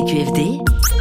CQFD,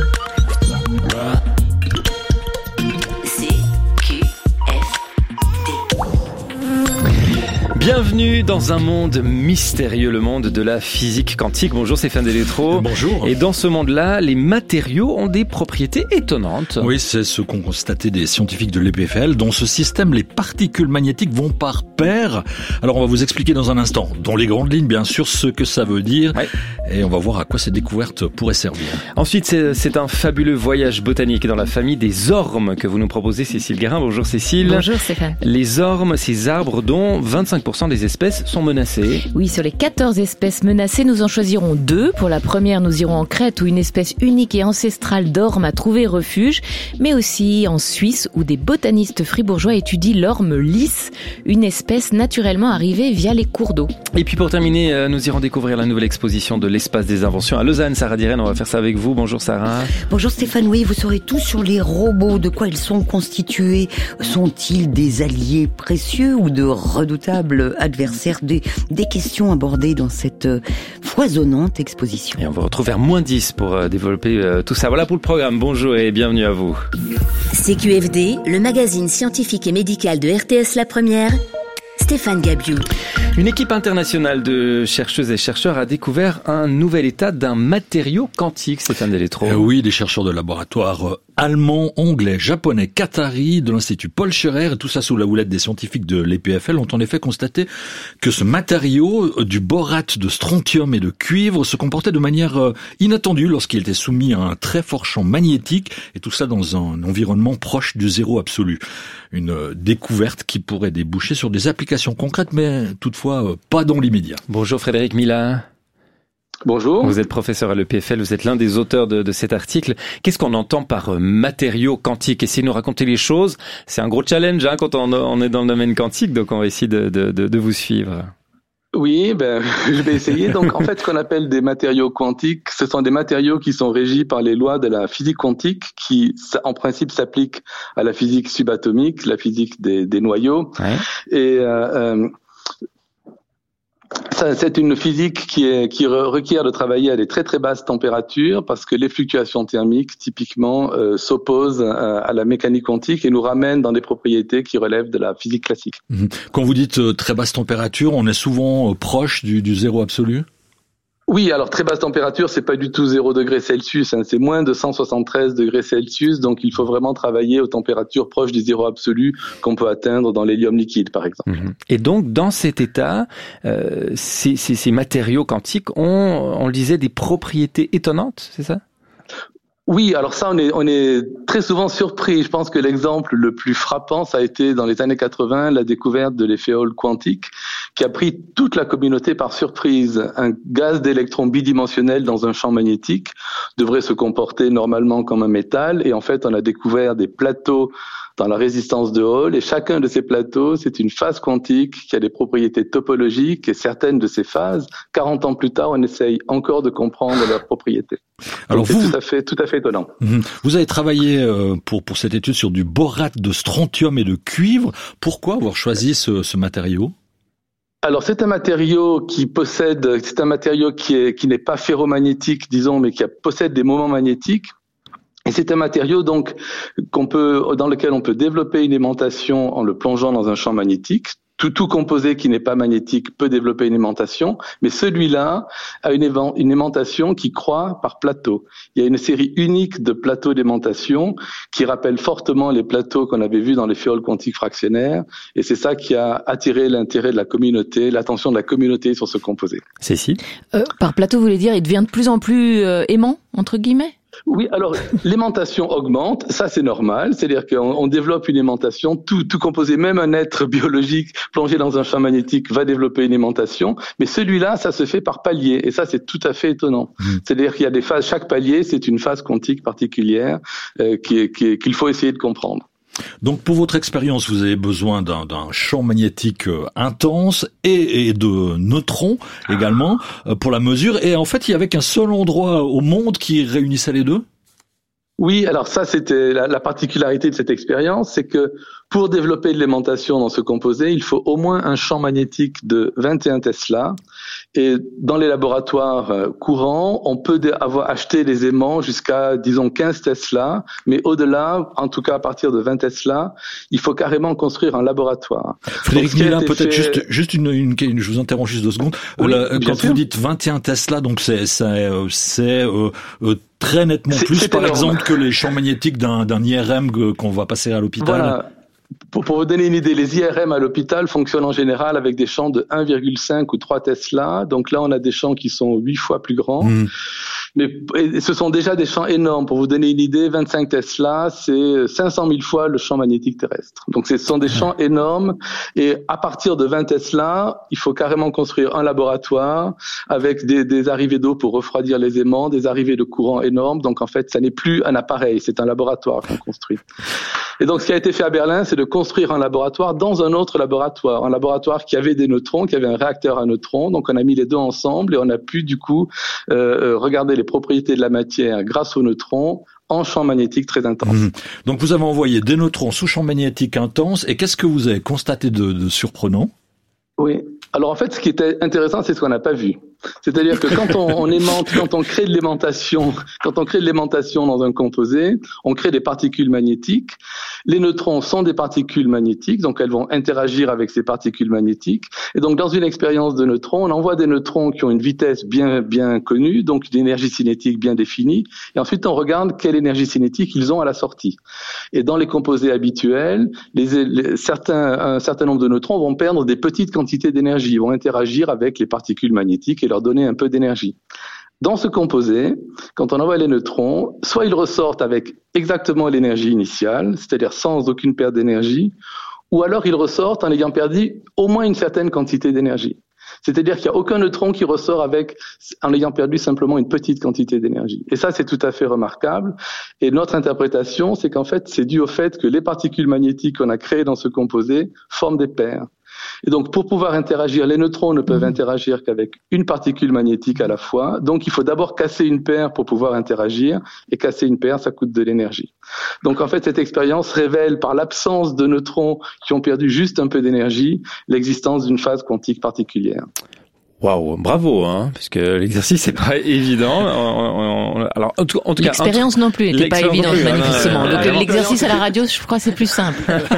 Bienvenue dans un monde mystérieux, le monde de la physique quantique. Bonjour Stéphane Deletreau. Bonjour. Et dans ce monde-là, les matériaux ont des propriétés étonnantes. Oui, c'est ce qu'ont constaté des scientifiques de l'EPFL. Dans ce système, les particules magnétiques vont par paires. Alors on va vous expliquer dans un instant, dans les grandes lignes bien sûr, ce que ça veut dire. Ouais. Et on va voir à quoi ces découvertes pourraient servir. Ensuite, c'est un fabuleux voyage botanique dans la famille des ormes que vous nous proposez, Cécile Guérin. Bonjour Cécile. Bonjour Stéphane. Les ormes, ces arbres dont 25% des espèces sont menacées. Oui, sur les 14 espèces menacées, nous en choisirons 2. Pour la première, nous irons en Crète où une espèce unique et ancestrale d'orme a trouvé refuge, mais aussi en Suisse où des botanistes fribourgeois étudient l'orme lisse, une espèce naturellement arrivée via les cours d'eau. Et puis pour terminer, nous irons découvrir la nouvelle exposition de l'espace des inventions à Lausanne. Sarah Diren, on va faire ça avec vous. Bonjour Sarah. Bonjour Stéphane, oui, vous saurez tout sur les robots, de quoi ils sont constitués. Sont-ils des alliés précieux ou de redoutables adversaires? Des questions abordées dans cette foisonnante exposition. Et on vous retrouve vers -10 pour développer tout ça. Voilà pour le programme. Bonjour et bienvenue à vous. CQFD, le magazine scientifique et médical de RTS La Première, Stéphane Gabiou. Une équipe internationale de chercheuses et chercheurs a découvert un nouvel état d'un matériau quantique, Stéphane Deletreau. Oui, des chercheurs de laboratoire allemands, anglais, japonais, qataris, de l'Institut Paul Scherrer, et tout ça sous la houlette des scientifiques de l'EPFL, ont en effet constaté que ce matériau, du borate de strontium et de cuivre, se comportait de manière inattendue lorsqu'il était soumis à un très fort champ magnétique, et tout ça dans un environnement proche du zéro absolu. Une découverte qui pourrait déboucher sur des applications concrètes, mais toutefois pas dans l'immédiat. Bonjour Frédéric Mila. Bonjour. Vous êtes professeur à l'EPFL, vous êtes l'un des auteurs de cet article. Qu'est-ce qu'on entend par matériaux quantiques? Essayez de nous raconter les choses. C'est un gros challenge quand on est dans le domaine quantique, donc on va essayer de vous suivre. Oui, je vais essayer. Donc, en fait, ce qu'on appelle des matériaux quantiques, ce sont des matériaux qui sont régis par les lois de la physique quantique, qui, en principe, s'appliquent à la physique subatomique, la physique des noyaux. Ouais. Et ça, c'est une physique qui requiert de travailler à des très très basses températures parce que les fluctuations thermiques typiquement s'opposent à la mécanique quantique et nous ramènent dans des propriétés qui relèvent de la physique classique. Quand vous dites très basse température, on est souvent proche du zéro absolu? Oui, alors très basse température, c'est pas du tout 0 degrés Celsius, c'est moins de 173 degrés Celsius, donc il faut vraiment travailler aux températures proches du zéro absolu qu'on peut atteindre dans l'hélium liquide, par exemple. Et donc, dans cet état, ces matériaux quantiques ont, on le disait, des propriétés étonnantes, c'est ça? Oui, alors ça, on est très souvent surpris. Je pense que l'exemple le plus frappant, ça a été dans les années 80, la découverte de l'effet Hall quantique, qui a pris toute la communauté par surprise. Un gaz d'électrons bidimensionnel dans un champ magnétique devrait se comporter normalement comme un métal, et en fait, on a découvert des plateaux dans la résistance de Hall, et chacun de ces plateaux, c'est une phase quantique qui a des propriétés topologiques, et certaines de ces phases, 40 ans plus tard, on essaye encore de comprendre leurs propriétés. Alors c'est tout à fait étonnant. Vous avez travaillé pour cette étude sur du borate de strontium et de cuivre. Pourquoi avoir choisi ce matériau? Alors c'est un matériau qui n'est pas ferromagnétique, disons, mais qui possède des moments magnétiques. Et c'est un matériau donc dans lequel on peut développer une aimantation en le plongeant dans un champ magnétique. Tout composé qui n'est pas magnétique peut développer une aimantation, mais celui-là a une aimantation qui croît par plateau. Il y a une série unique de plateaux d'aimantation qui rappellent fortement les plateaux qu'on avait vus dans les fioles quantiques fractionnaires, et c'est ça qui a attiré l'intérêt de la communauté, l'attention de la communauté sur ce composé. Cécile? Par plateau, vous voulez dire, il devient de plus en plus aimant, entre guillemets? Oui, alors l'aimantation augmente, ça c'est normal, c'est-à-dire qu'on développe une aimantation, tout composé, même un être biologique plongé dans un champ magnétique va développer une aimantation, mais celui-là, ça se fait par paliers, et ça c'est tout à fait étonnant. C'est-à-dire qu'il y a des phases, chaque palier c'est une phase quantique particulière qu'il faut essayer de comprendre. Donc pour votre expérience, vous avez besoin d'un champ magnétique intense et de neutrons également pour la mesure. Et en fait, il y avait qu'un seul endroit au monde qui réunissait les deux? Oui, alors ça c'était la particularité de cette expérience, c'est que Pour développer de l'aimantation dans ce composé, il faut au moins un champ magnétique de 21 Tesla. Et dans les laboratoires courants, on peut avoir acheté des aimants jusqu'à, disons, 15 Tesla. Mais au-delà, en tout cas à partir de 20 Tesla, il faut carrément construire un laboratoire. Frédéric Mélin, peut-être juste une, je vous interromps juste 2 secondes. Oui, quand vous dites 21 Tesla, donc c'est très nettement plus, par exemple, que les champs magnétiques d'un IRM qu'on va passer à l'hôpital. Voilà. Pour vous donner une idée, les IRM à l'hôpital fonctionnent en général avec des champs de 1,5 ou 3 Tesla. Donc là, on a des champs qui sont 8 fois plus grands. Mais ce sont déjà des champs énormes. Pour vous donner une idée, 25 Tesla, c'est 500 000 fois le champ magnétique terrestre. Donc ce sont des champs énormes. Et à partir de 20 Tesla, il faut carrément construire un laboratoire avec des arrivées d'eau pour refroidir les aimants, des arrivées de courant énormes. Donc en fait, ça n'est plus un appareil, c'est un laboratoire qu'on construit. Et donc ce qui a été fait à Berlin, c'est de construire un laboratoire dans un autre laboratoire. Un laboratoire qui avait des neutrons, qui avait un réacteur à neutrons. Donc on a mis les deux ensemble et on a pu du coup regarder les propriétés de la matière grâce aux neutrons en champ magnétique très intense. Donc vous avez envoyé des neutrons sous champ magnétique intense, et qu'est-ce que vous avez constaté de surprenant? Oui. Alors en fait, ce qui était intéressant, c'est ce qu'on n'a pas vu. C'est-à-dire que quand on aimante, quand on crée de l'aimantation dans un composé, on crée des particules magnétiques. Les neutrons sont des particules magnétiques, donc elles vont interagir avec ces particules magnétiques. Et donc dans une expérience de neutrons, on envoie des neutrons qui ont une vitesse bien connue, donc une énergie cinétique bien définie. Et ensuite, on regarde quelle énergie cinétique ils ont à la sortie. Et dans les composés habituels, un certain nombre de neutrons vont perdre des petites quantités d'énergie. Ils vont interagir avec les particules magnétiques et leur donner un peu d'énergie. Dans ce composé, quand on envoie les neutrons, soit ils ressortent avec exactement l'énergie initiale, c'est-à-dire sans aucune perte d'énergie, ou alors ils ressortent en ayant perdu au moins une certaine quantité d'énergie. C'est-à-dire qu'il n'y a aucun neutron qui ressort en ayant perdu simplement une petite quantité d'énergie. Et ça, c'est tout à fait remarquable. Et notre interprétation, c'est qu'en fait, c'est dû au fait que les particules magnétiques qu'on a créées dans ce composé forment des paires. Et donc, pour pouvoir interagir, les neutrons ne peuvent interagir qu'avec une particule magnétique à la fois. Donc, il faut d'abord casser une paire pour pouvoir interagir. Et casser une paire, ça coûte de l'énergie. Donc, en fait, cette expérience révèle, par l'absence de neutrons qui ont perdu juste un peu d'énergie, l'existence d'une phase quantique particulière. Waouh, bravo, puisque l'exercice n'est pas évident. Alors, en tout cas, l'expérience non plus n'était pas évidente, manifestement. Donc l'exercice à la radio, je crois, c'est plus simple.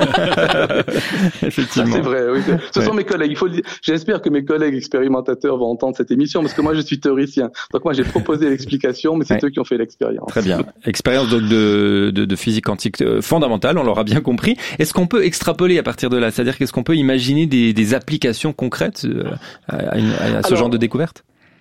Effectivement. Ça, c'est vrai. Oui. Ce sont mes collègues. J'espère que mes collègues expérimentateurs vont entendre cette émission, parce que moi, je suis théoricien. Donc moi, j'ai proposé l'explication, mais c'est eux qui ont fait l'expérience. Très bien. Expérience donc de physique quantique fondamentale, on l'aura bien compris. Est-ce qu'on peut extrapoler à partir de là? C'est-à-dire qu'est-ce qu'on peut imaginer des applications concrètes à ce genre de découverte?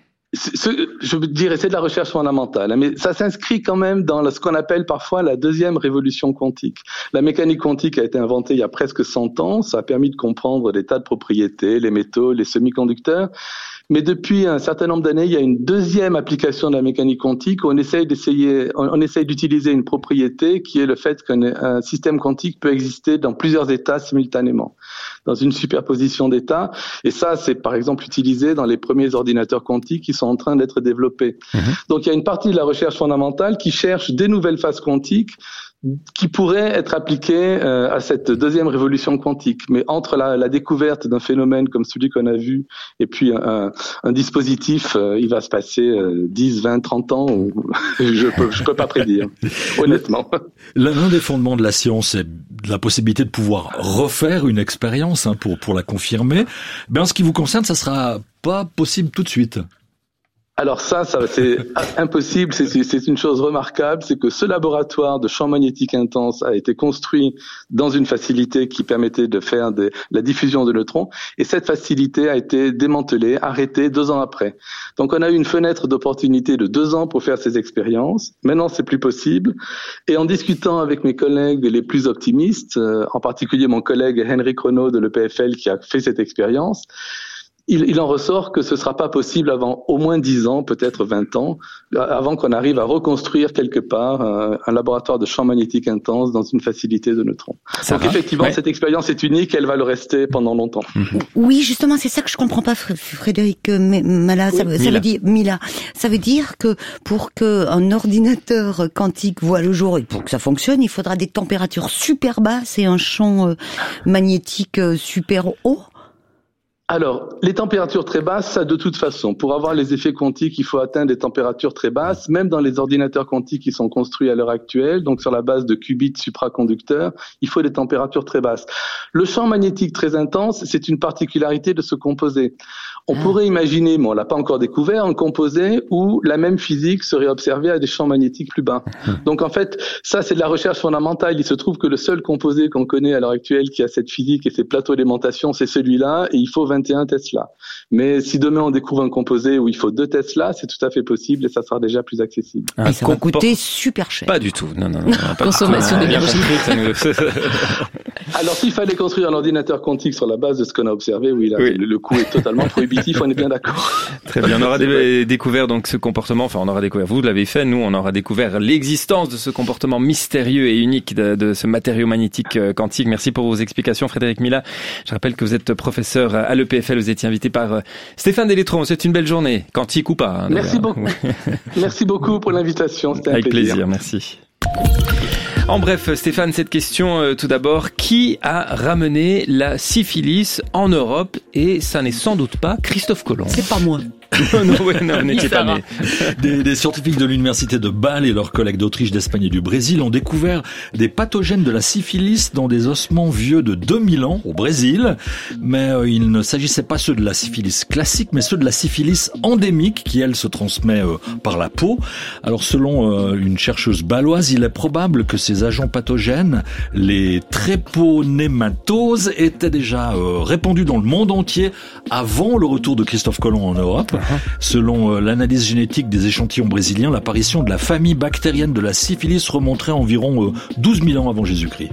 Je dirais, c'est de la recherche fondamentale, mais ça s'inscrit quand même dans ce qu'on appelle parfois la deuxième révolution quantique. La mécanique quantique a été inventée il y a presque 100 ans, ça a permis de comprendre des tas de propriétés, les métaux, les semi-conducteurs. Mais depuis un certain nombre d'années, il y a une deuxième application de la mécanique quantique où on essaye d'utiliser une propriété qui est le fait qu'un système quantique peut exister dans plusieurs états simultanément, dans une superposition d'états. Et ça, c'est par exemple utilisé dans les premiers ordinateurs quantiques qui sont en train d'être développés. Donc il y a une partie de la recherche fondamentale qui cherche des nouvelles phases quantiques qui pourrait être appliqué à cette deuxième révolution quantique. Mais entre la découverte d'un phénomène comme celui qu'on a vu et puis un dispositif, il va se passer 10, 20, 30 ans, je peux pas prédire, honnêtement. L'un des fondements de la science, c'est la possibilité de pouvoir refaire une expérience pour la confirmer. Mais en ce qui vous concerne, ça sera pas possible tout de suite. Alors ça c'est impossible, c'est une chose remarquable, c'est que ce laboratoire de champ magnétique intense a été construit dans une facilité qui permettait de faire la diffusion de neutrons, et cette facilité a été démantelée, arrêtée 2 ans après. Donc on a eu une fenêtre d'opportunité de 2 ans pour faire ces expériences, maintenant c'est plus possible, et en discutant avec mes collègues les plus optimistes, en particulier mon collègue Henrik Renaud de l'EPFL qui a fait cette expérience, il en ressort que ce sera pas possible avant au moins 10 ans, peut-être 20 ans, avant qu'on arrive à reconstruire quelque part un laboratoire de champ magnétique intense dans une facilité de neutrons. Donc effectivement, cette expérience est unique, elle va le rester pendant longtemps. Oui, justement, c'est ça que je comprends pas, Frédéric Mila. Ça veut dire, Mila, ça veut dire que pour qu'un ordinateur quantique voit le jour et pour que ça fonctionne, il faudra des températures super basses et un champ magnétique super haut. Alors, les températures très basses, ça de toute façon, pour avoir les effets quantiques, il faut atteindre des températures très basses, même dans les ordinateurs quantiques qui sont construits à l'heure actuelle, donc sur la base de qubits supraconducteurs, il faut des températures très basses. Le champ magnétique très intense, c'est une particularité de ce composé. On pourrait imaginer, mais on l'a pas encore découvert, un composé où la même physique serait observée à des champs magnétiques plus bas. Donc en fait, ça c'est de la recherche fondamentale. Il se trouve que le seul composé qu'on connaît à l'heure actuelle qui a cette physique et ces plateaux d'aimantation, c'est celui-là, et il faut 21 Tesla. Mais si demain on découvre un composé où il faut 2 Tesla, c'est tout à fait possible et ça sera déjà plus accessible. Et ça va coûter super cher. Pas du tout. Non. Consommation d'énergie. Alors s'il fallait construire un ordinateur quantique sur la base de ce qu'on a observé, le coût est totalement prohibitif, on est bien d'accord. Très bien, on aura découvert donc ce comportement, enfin on aura découvert, vous l'avez fait, nous on aura découvert l'existence de ce comportement mystérieux et unique de ce matériau magnétique quantique. Merci pour vos explications Frédéric Mila. Je rappelle que vous êtes professeur à l'EPFL, vous étiez invité par Stéphane Delétron. C'est une belle journée, quantique ou pas. Merci beaucoup. Merci beaucoup pour l'invitation, c'était un plaisir. Avec plaisir, merci. En bref, Stéphane, cette question tout d'abord, qui a ramené la syphilis en Europe? Et ça n'est sans doute pas Christophe Colomb. C'est pas moi. Non, vous n'étiez pas né. Des scientifiques de l'université de Bâle et leurs collègues d'Autriche, d'Espagne et du Brésil ont découvert des pathogènes de la syphilis dans des ossements vieux de 2000 ans au Brésil. Mais il ne s'agissait pas ceux de la syphilis classique, mais ceux de la syphilis endémique qui, elle, se transmet par la peau. Alors, selon une chercheuse bâloise, il est probable que ces agents pathogènes, les tréponématoses, étaient déjà répandus dans le monde entier avant le retour de Christophe Colomb en Europe. Selon l'analyse génétique des échantillons brésiliens, l'apparition de la famille bactérienne de la syphilis remonterait environ 12 000 ans avant Jésus-Christ.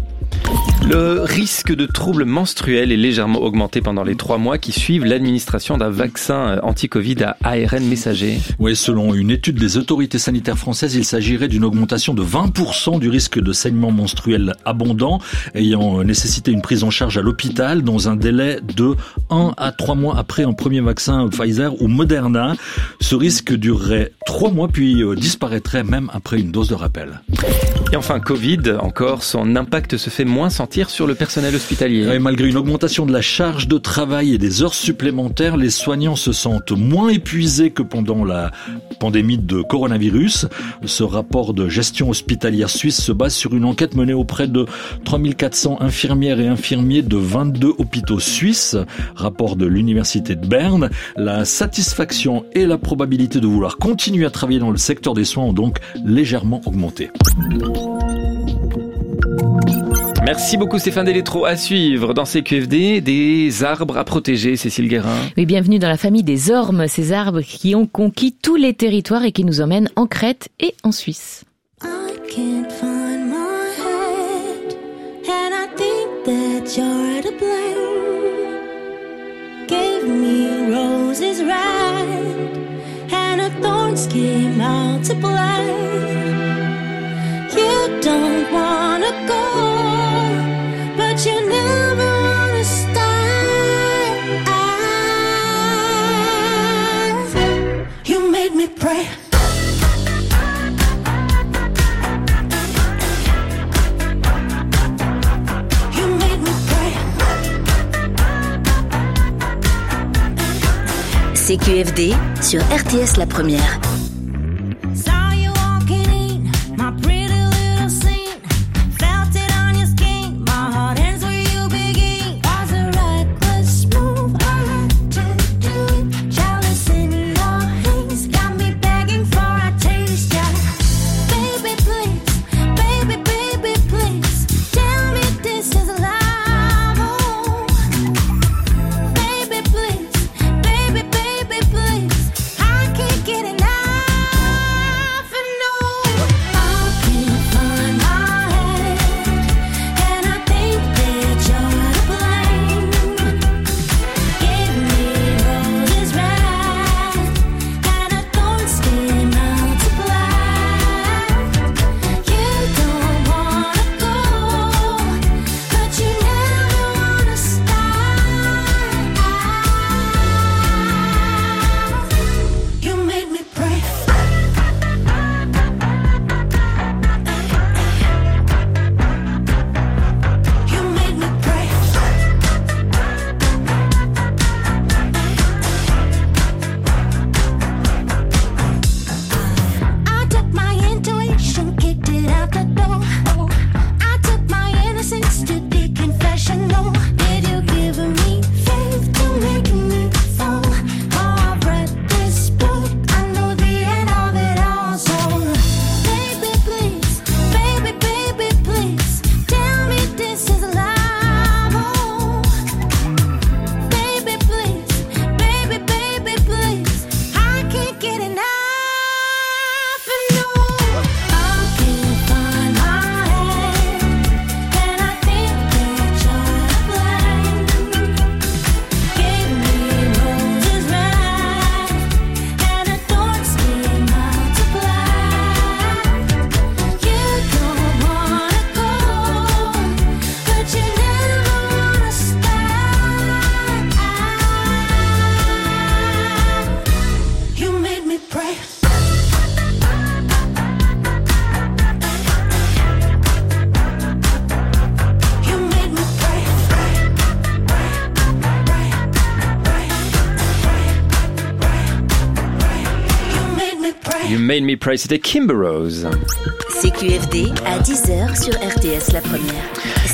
Le risque de troubles menstruels est légèrement augmenté pendant les 3 mois qui suivent l'administration d'un vaccin anti-Covid à ARN messager. Oui, selon une étude des autorités sanitaires françaises, il s'agirait d'une augmentation de 20% du risque de saignement menstruel abondant, ayant nécessité une prise en charge à l'hôpital dans un délai de 1 à 3 mois après un premier vaccin Pfizer ou Moderna. Ce risque durerait 3 mois puis disparaîtrait même après une dose de rappel. Et enfin, Covid, encore, son impact se fait moins sentir sur le personnel hospitalier. Et malgré une augmentation de la charge de travail et des heures supplémentaires, les soignants se sentent moins épuisés que pendant la pandémie de coronavirus. Ce rapport de gestion hospitalière suisse se base sur une enquête menée auprès de 3400 infirmières et infirmiers de 22 hôpitaux suisses. Rapport de l'université de Berne. La satisfaction et la probabilité de vouloir continuer à travailler dans le secteur des soins ont donc légèrement augmenté. Merci beaucoup Stéphane Delétron. À suivre dans CQFD, des arbres à protéger, Cécile Guérin. Oui, bienvenue dans la famille des ormes, ces arbres qui ont conquis tous les territoires et qui nous emmènent en Crète et en Suisse. I can't find my head, and I think that you're to blame. Gave me roses red, and her thorns came out to play. You don't wanna go, but you never wanna stay. You made me pray. You made me pray. CQFD sur RTS La Première. Get it now. pray. You Made Me Pray, c'était Kimber Rose. CQFD à 10h sur RTS La Première.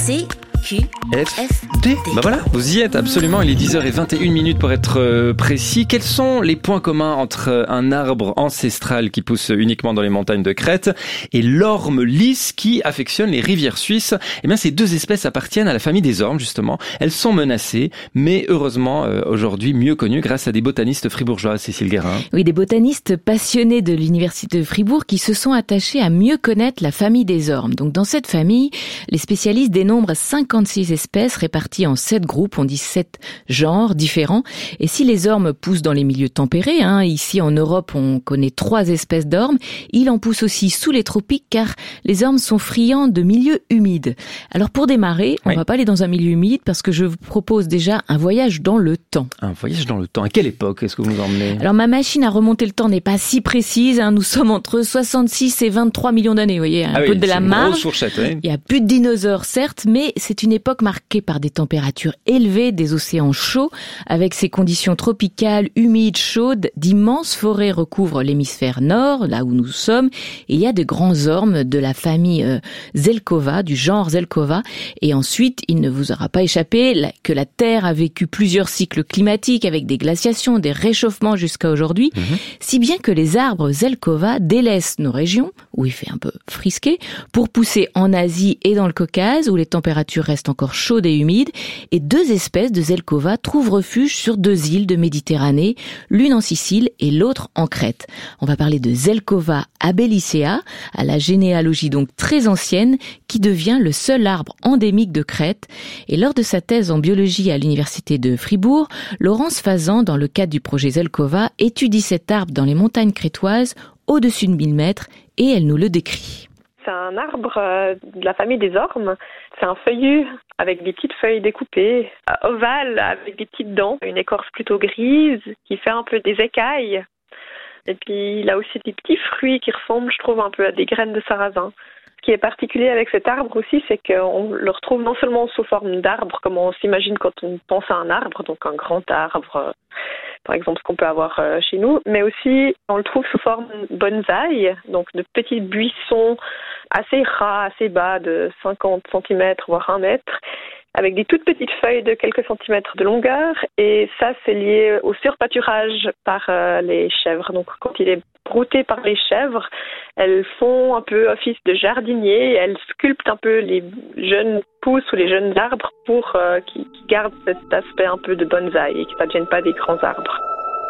CQFD. Bah voilà, vous y êtes absolument, il est 10h21 pour être précis. Quels sont les points communs entre un arbre ancestral qui pousse uniquement dans les montagnes de Crète et l'orme lisse qui affectionne les rivières suisses? Eh bien, ces deux espèces appartiennent à la famille des ormes, justement. Elles sont menacées, mais heureusement, aujourd'hui, mieux connues grâce à des botanistes fribourgeois, Cécile Guérin. Oui, des botanistes passionnés de l'Université de Fribourg qui se sont attachés à mieux connaître la famille des ormes. Donc, dans cette famille, les spécialistes dénombrent 56 espèces réparties en 7 groupes, on dit 7 genres différents. Et si les ormes poussent dans les milieux tempérés, ici en Europe on connaît 3 espèces d'ormes, il en pousse aussi sous les tropiques car les ormes sont friands de milieux humides. Alors pour démarrer, on va pas aller dans un milieu humide parce que je vous propose déjà un voyage dans le temps. Un voyage dans le temps. À quelle époque est-ce que vous nous emmenez? Alors ma machine à remonter le temps n'est pas si précise, nous sommes entre 66 et 23 millions d'années, vous voyez, un peu de la marge. Grosse fourchette, oui. Il y a plus de dinosaures certes, mais c'est une époque marquée par des températures élevées, des océans chauds, avec ces conditions tropicales, humides, chaudes, d'immenses forêts recouvrent l'hémisphère nord, là où nous sommes, et il y a de grands ormes de la famille Zelkova, du genre Zelkova, et ensuite, il ne vous aura pas échappé que la Terre a vécu plusieurs cycles climatiques avec des glaciations, des réchauffements jusqu'à aujourd'hui, si bien que les arbres Zelkova délaissent nos régions, où il fait un peu frisqué, pour pousser en Asie et dans le Caucase, où les températures restent encore chaudes et humides, et 2 espèces de Zelkova trouvent refuge sur 2 îles de Méditerranée, l'une en Sicile et l'autre en Crète. On va parler de Zelkova abelicea, à la généalogie donc très ancienne, qui devient le seul arbre endémique de Crète. Et lors de sa thèse en biologie à l'université de Fribourg, Laurence Fazan, dans le cadre du projet Zelkova, étudie cet arbre dans les montagnes crétoises, au-dessus de 1000 mètres, et elle nous le décrit. C'est un arbre de la famille des ormes. C'est un feuillu avec des petites feuilles découpées, ovales avec des petites dents, une écorce plutôt grise qui fait un peu des écailles. Et puis il a aussi des petits fruits qui ressemblent, je trouve, un peu à des graines de sarrasin. Ce qui est particulier avec cet arbre aussi, c'est qu'on le retrouve non seulement sous forme d'arbre, comme on s'imagine quand on pense à un arbre, donc un grand arbre, par exemple ce qu'on peut avoir chez nous, mais aussi on le trouve sous forme bonsaï, donc de petits buissons assez ras, assez bas, de 50 cm, voire 1 mètre, avec des toutes petites feuilles de quelques centimètres de longueur, et ça c'est lié au surpâturage par les chèvres. Donc quand il est brouté par les chèvres, elles font un peu office de jardinier, elles sculptent un peu les jeunes pousses ou les jeunes arbres pour qu'ils gardent cet aspect un peu de bonsaï et que ça ne devienne pas des grands arbres.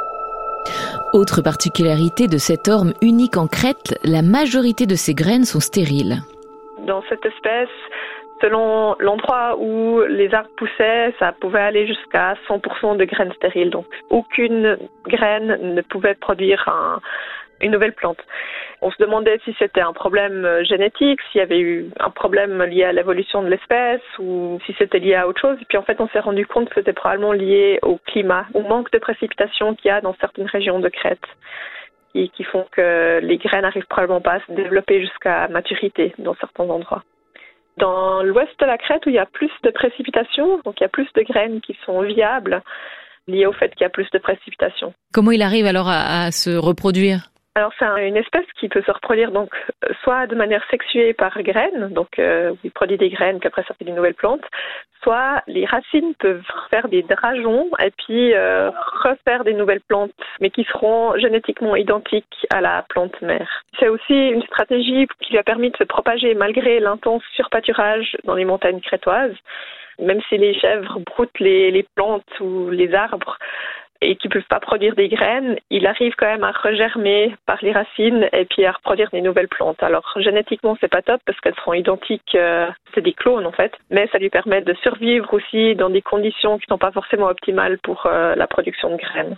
Autre particularité de cet orme unique en Crète, la majorité de ses graines sont stériles. Dans cette espèce, selon l'endroit où les arbres poussaient, ça pouvait aller jusqu'à 100% de graines stériles. Donc, aucune graine ne pouvait produire une nouvelle plante. On se demandait si c'était un problème génétique, s'il y avait eu un problème lié à l'évolution de l'espèce ou si c'était lié à autre chose. Et puis en fait, on s'est rendu compte que c'était probablement lié au climat, au manque de précipitations qu'il y a dans certaines régions de Crète qui font que les graines n'arrivent probablement pas à se développer jusqu'à maturité dans certains endroits. Dans l'ouest de la Crète, où il y a plus de précipitations, donc il y a plus de graines qui sont viables, liées au fait qu'il y a plus de précipitations. Comment il arrive alors à se reproduire ? Alors c'est une espèce qui peut se reproduire donc soit de manière sexuée par graines, donc il produit des graines qu'après ça fait des nouvelles plantes, soit les racines peuvent faire des drageons et puis refaire des nouvelles plantes, mais qui seront génétiquement identiques à la plante mère. C'est aussi une stratégie qui lui a permis de se propager malgré l'intense surpâturage dans les montagnes crétoises. Même si les chèvres broutent les plantes ou les arbres, et qui ne peuvent pas produire des graines, il arrive quand même à regermer par les racines et puis à reproduire des nouvelles plantes. Alors génétiquement c'est pas top parce qu'elles seront identiques, c'est des clones en fait, mais ça lui permet de survivre aussi dans des conditions qui ne sont pas forcément optimales pour la production de graines.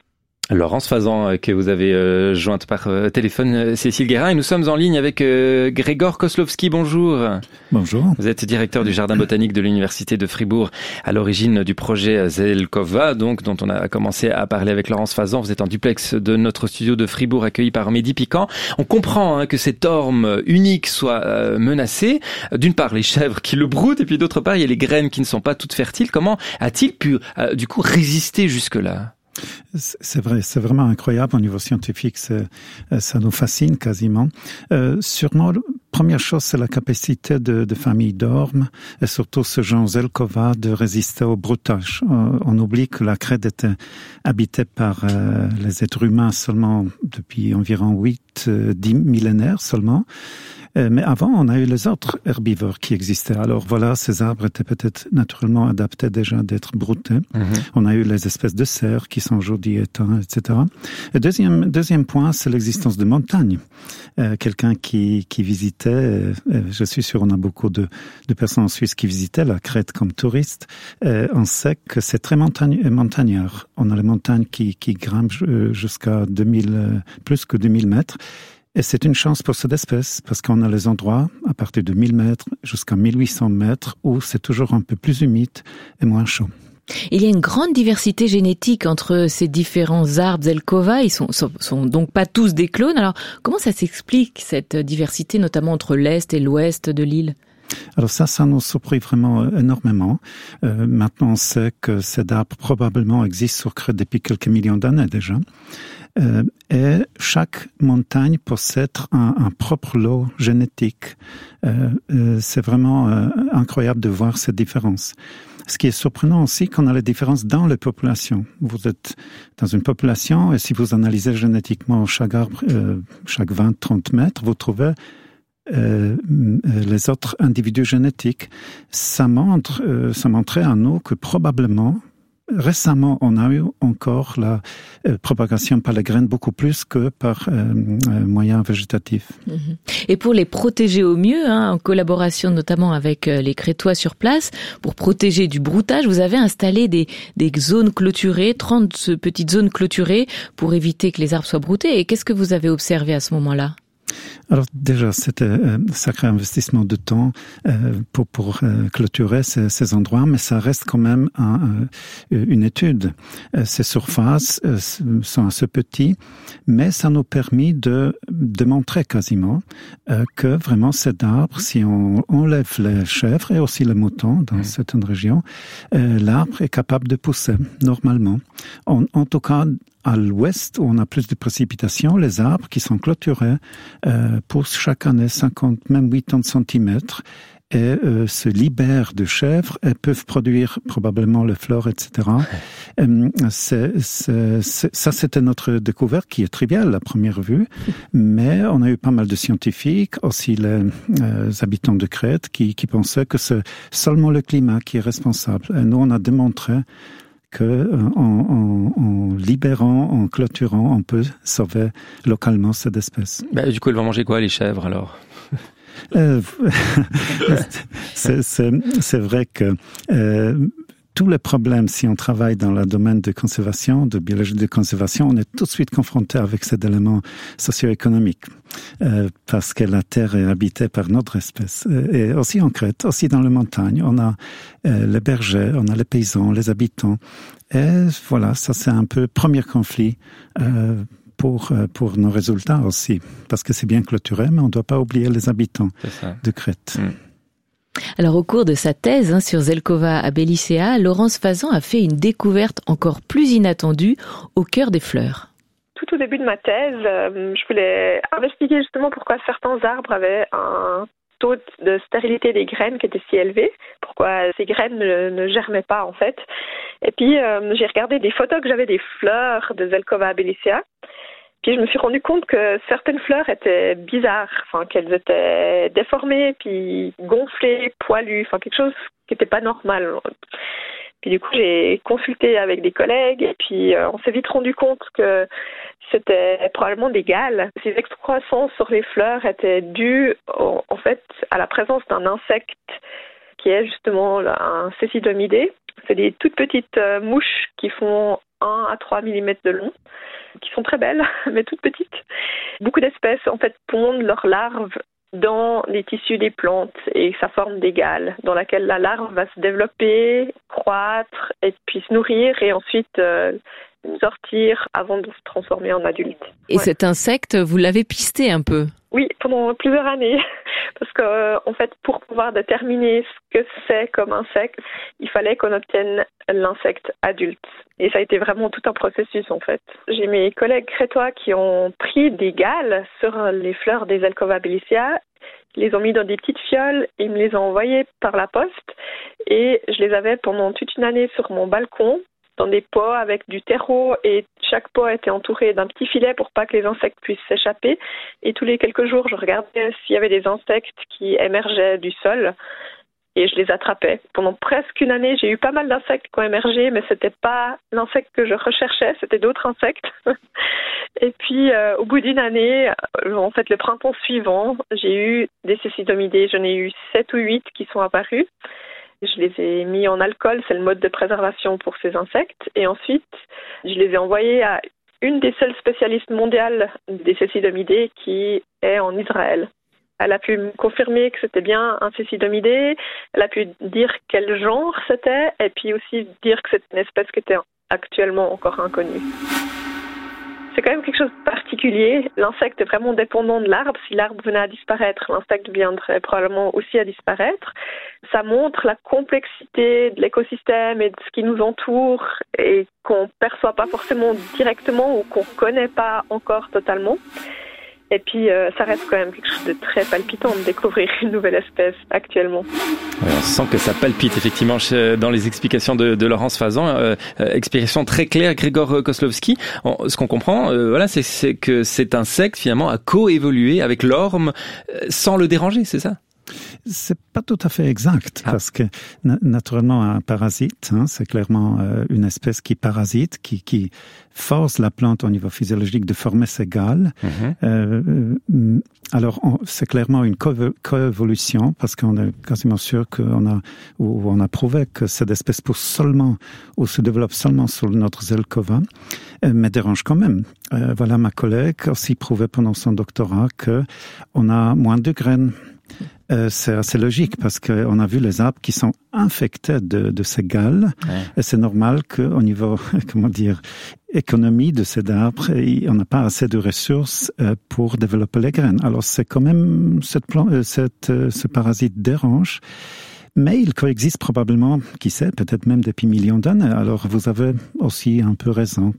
Laurence Fazan, que vous avez jointe par téléphone, Cécile Guérin, et nous sommes en ligne avec Grégor Koslowski. Bonjour. Bonjour. Vous êtes directeur du jardin botanique de l'Université de Fribourg, à l'origine du projet Zelkova, donc, dont on a commencé à parler avec Laurence Fazan. Vous êtes en duplex de notre studio de Fribourg, accueilli par Mehdi Piquant. On comprend que cette orme unique soit menacée. D'une part, les chèvres qui le broutent, et puis d'autre part, il y a les graines qui ne sont pas toutes fertiles. Comment a-t-il pu, du coup, résister jusque-là ? C'est vrai, c'est vraiment incroyable au niveau scientifique, ça nous fascine quasiment. Sûrement, première chose, c'est la capacité de familles d'ormes, et surtout ce genre Zelkova, de résister au broutage. On oublie que la crête était habitée par les êtres humains seulement depuis environ 8-10 millénaires seulement. Mais avant, on a eu les autres herbivores qui existaient. Alors voilà, ces arbres étaient peut-être naturellement adaptés déjà d'être broutés. On a eu les espèces de cerfs qui sont aujourd'hui éteints, etc. Et deuxième point, c'est l'existence de montagnes. Quelqu'un qui visitait, je suis sûr on a beaucoup de personnes en Suisse qui visitaient la Crète comme touristes, on sait que c'est très montagnard. On a les montagnes qui grimpent jusqu'à plus que 2000 mètres. Et c'est une chance pour cette espèce, parce qu'on a les endroits, à partir de 1000 mètres jusqu'à 1800 mètres, où c'est toujours un peu plus humide et moins chaud. Il y a une grande diversité génétique entre ces différents arbres Zelkova. Ils sont donc pas tous des clones. Alors, comment ça s'explique, cette diversité, notamment entre l'Est et l'Ouest de l'île ? Alors ça nous surprit vraiment énormément. Maintenant, on sait que cet arbre probablement existe sur Crète depuis quelques millions d'années déjà. Et chaque montagne possède un propre lot génétique. C'est vraiment incroyable de voir cette différence. Ce qui est surprenant aussi, qu'on a les différences dans les populations. Vous êtes dans une population, et si vous analysez génétiquement chaque arbre, chaque 20-30 mètres, vous trouvez les autres individus génétiques. Ça montrait à nous que probablement, récemment, on a eu encore la propagation par les graines beaucoup plus que par moyens végétatifs. Et pour les protéger au mieux, en collaboration notamment avec les Crétois sur place, pour protéger du broutage, vous avez installé des zones clôturées, 30 petites zones clôturées pour éviter que les arbres soient broutés. Et qu'est-ce que vous avez observé à ce moment-là ? Alors déjà, c'était un sacré investissement de temps pour clôturer ces endroits, mais ça reste quand même une étude. Ces surfaces sont assez petites, mais ça nous permet de montrer quasiment que vraiment cet arbre, si on enlève les chèvres et aussi les moutons dans certaines régions, l'arbre est capable de pousser normalement. En tout cas, à l'ouest, où on a plus de précipitations, les arbres qui sont clôturés poussent chaque année 50, même 80 centimètres et se libèrent de chèvres et peuvent produire probablement les fleurs, etc. Ça, c'était notre découverte qui est triviale à première vue, mais on a eu pas mal de scientifiques, aussi les habitants de Crète, qui pensaient que c'est seulement le climat qui est responsable. Et nous, on a démontré que en libérant, en clôturant, on peut sauver localement cette espèce. Du coup, elles vont manger quoi, les chèvres, alors ? C'est vrai que tous les problèmes, si on travaille dans le domaine de conservation, de biologie de conservation, on est tout de suite confronté avec cet élément socio-économique, parce que la Terre est habitée par notre espèce. Et aussi en Crète, aussi dans les montagnes, on a les bergers, on a les paysans, les habitants. Et voilà, ça c'est un peu le premier conflit pour nos résultats aussi, parce que c'est bien clôturé, mais on ne doit pas oublier les habitants de Crète. Alors au cours de sa thèse sur Zelkova abellicea, Laurence Fazan a fait une découverte encore plus inattendue au cœur des fleurs. Tout au début de ma thèse, je voulais investiguer justement pourquoi certains arbres avaient un taux de stérilité des graines qui était si élevé, pourquoi ces graines ne germaient pas en fait. Et puis j'ai regardé des photos que j'avais des fleurs de Zelkova abellicea. Puis je me suis rendu compte que certaines fleurs étaient bizarres, qu'elles étaient déformées, puis gonflées, poilues, quelque chose qui n'était pas normal. Puis du coup, j'ai consulté avec des collègues, et puis on s'est vite rendu compte que c'était probablement des gales. Ces excroissances sur les fleurs étaient dues en fait à la présence d'un insecte qui est justement un cécidomydé. C'est des toutes petites mouches qui font 1 à 3 mm de long, qui sont très belles, mais toutes petites. Beaucoup d'espèces, en fait, pondent leurs larves dans les tissus des plantes et ça forme des galles dans laquelle la larve va se développer, croître et puis se nourrir et ensuite sortir avant de se transformer en adulte. Et cet insecte, vous l'avez pisté un peu? Oui, pendant plusieurs années. Parce que, en fait, pour pouvoir déterminer ce que c'est comme insecte, il fallait qu'on obtienne l'insecte adulte. Et ça a été vraiment tout un processus, en fait. J'ai mes collègues crétois qui ont pris des galles sur les fleurs des Zelkova bellicea, les ont mis dans des petites fioles et me les ont envoyées par la poste. Et je les avais pendant toute une année sur mon balcon, dans des pots avec du terreau, et chaque pot était entouré d'un petit filet pour pas que les insectes puissent s'échapper. Et tous les quelques jours, je regardais s'il y avait des insectes qui émergeaient du sol et je les attrapais. Pendant presque une année, j'ai eu pas mal d'insectes qui ont émergé, mais c'était pas l'insecte que je recherchais, c'était d'autres insectes. Et puis, au bout d'une année, en fait, le printemps suivant, j'ai eu des cécidomydés. J'en ai eu 7 ou 8 qui sont apparus. Je les ai mis en alcool, c'est le mode de préservation pour ces insectes. Et ensuite, je les ai envoyés à une des seules spécialistes mondiales des cécidomydés qui est en Israël. Elle a pu me confirmer que c'était bien un cécidomydé, elle a pu dire quel genre c'était, et puis aussi dire que c'est une espèce qui était actuellement encore inconnue. C'est quand même quelque chose de particulier. L'insecte est vraiment dépendant de l'arbre. Si l'arbre venait à disparaître, l'insecte viendrait probablement aussi à disparaître. Ça montre la complexité de l'écosystème et de ce qui nous entoure et qu'on ne perçoit pas forcément directement ou qu'on ne connaît pas encore totalement. Et puis, ça reste quand même quelque chose de très palpitant de découvrir une nouvelle espèce actuellement. Ouais, on sent que ça palpite effectivement dans les explications de Laurence Fazan. Explication très claire, Grégor Koslowski. Ce qu'on comprend, voilà, c'est que cet insecte finalement a coévolué avec l'orme sans le déranger, c'est ça? C'est pas tout à fait exact, parce que naturellement un parasite, c'est clairement une espèce qui parasite, qui force la plante au niveau physiologique de former ses galles. Alors c'est clairement une coévolution, parce qu'on est quasiment sûr on a prouvé que cette espèce pousse seulement ou se développe seulement sur notre Zelkova, mais dérange quand même. Voilà, ma collègue aussi prouvé pendant son doctorat que on a moins de graines. C'est assez logique parce qu'on a vu les arbres qui sont infectés de ces galles. Ouais. Et c'est normal qu'au niveau, économie de ces arbres, on n'a pas assez de ressources pour développer les graines. Alors c'est quand même ce parasite dérange. Mais il coexiste probablement, qui sait, peut-être même depuis millions d'années. Alors vous avez aussi un peu raison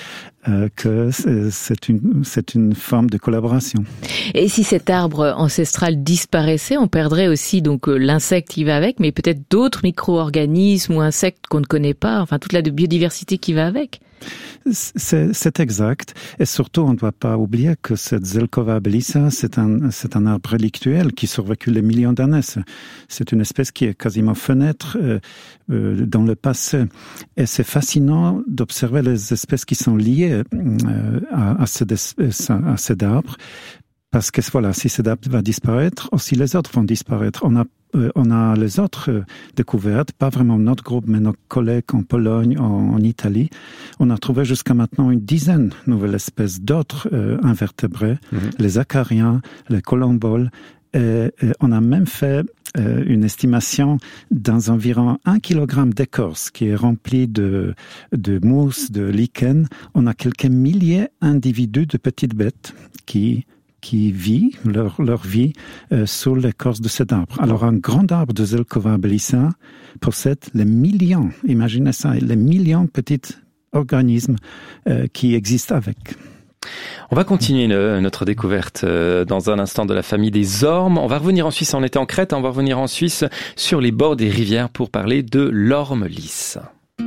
que c'est une forme de collaboration. Et si cet arbre ancestral disparaissait, on perdrait aussi donc l'insecte qui va avec, mais peut-être d'autres micro-organismes ou insectes qu'on ne connaît pas, enfin toute la biodiversité qui va avec. C'est exact. Et surtout, on ne doit pas oublier que cette Zelkova bellicea, c'est un arbre relictuel qui survécut les millions d'années. C'est une espèce qui est quasiment fenêtre dans le passé. Et c'est fascinant d'observer les espèces qui sont liées à cet arbre. Parce que voilà, si cet arbre va disparaître, aussi les autres vont disparaître. On a les autres découvertes, pas vraiment notre groupe, mais nos collègues en Pologne, en Italie. On a trouvé jusqu'à maintenant une dizaine de nouvelles espèces d'autres invertébrés, les acariens, les colomboles. Et on a même fait une estimation dans environ 1 kilogramme d'écorce qui est rempli de mousse, de lichen. On a quelques milliers d'individus de petites bêtes qui vit leur vie sur l'écorce de cet arbre. Alors un grand arbre de Zelkova bellicea possède les millions, imaginez ça, les millions de petits organismes qui existent avec. On va continuer notre découverte dans un instant de la famille des ormes. On va revenir en Suisse, on était en Crète, on va revenir en Suisse sur les bords des rivières pour parler de l'orme lisse.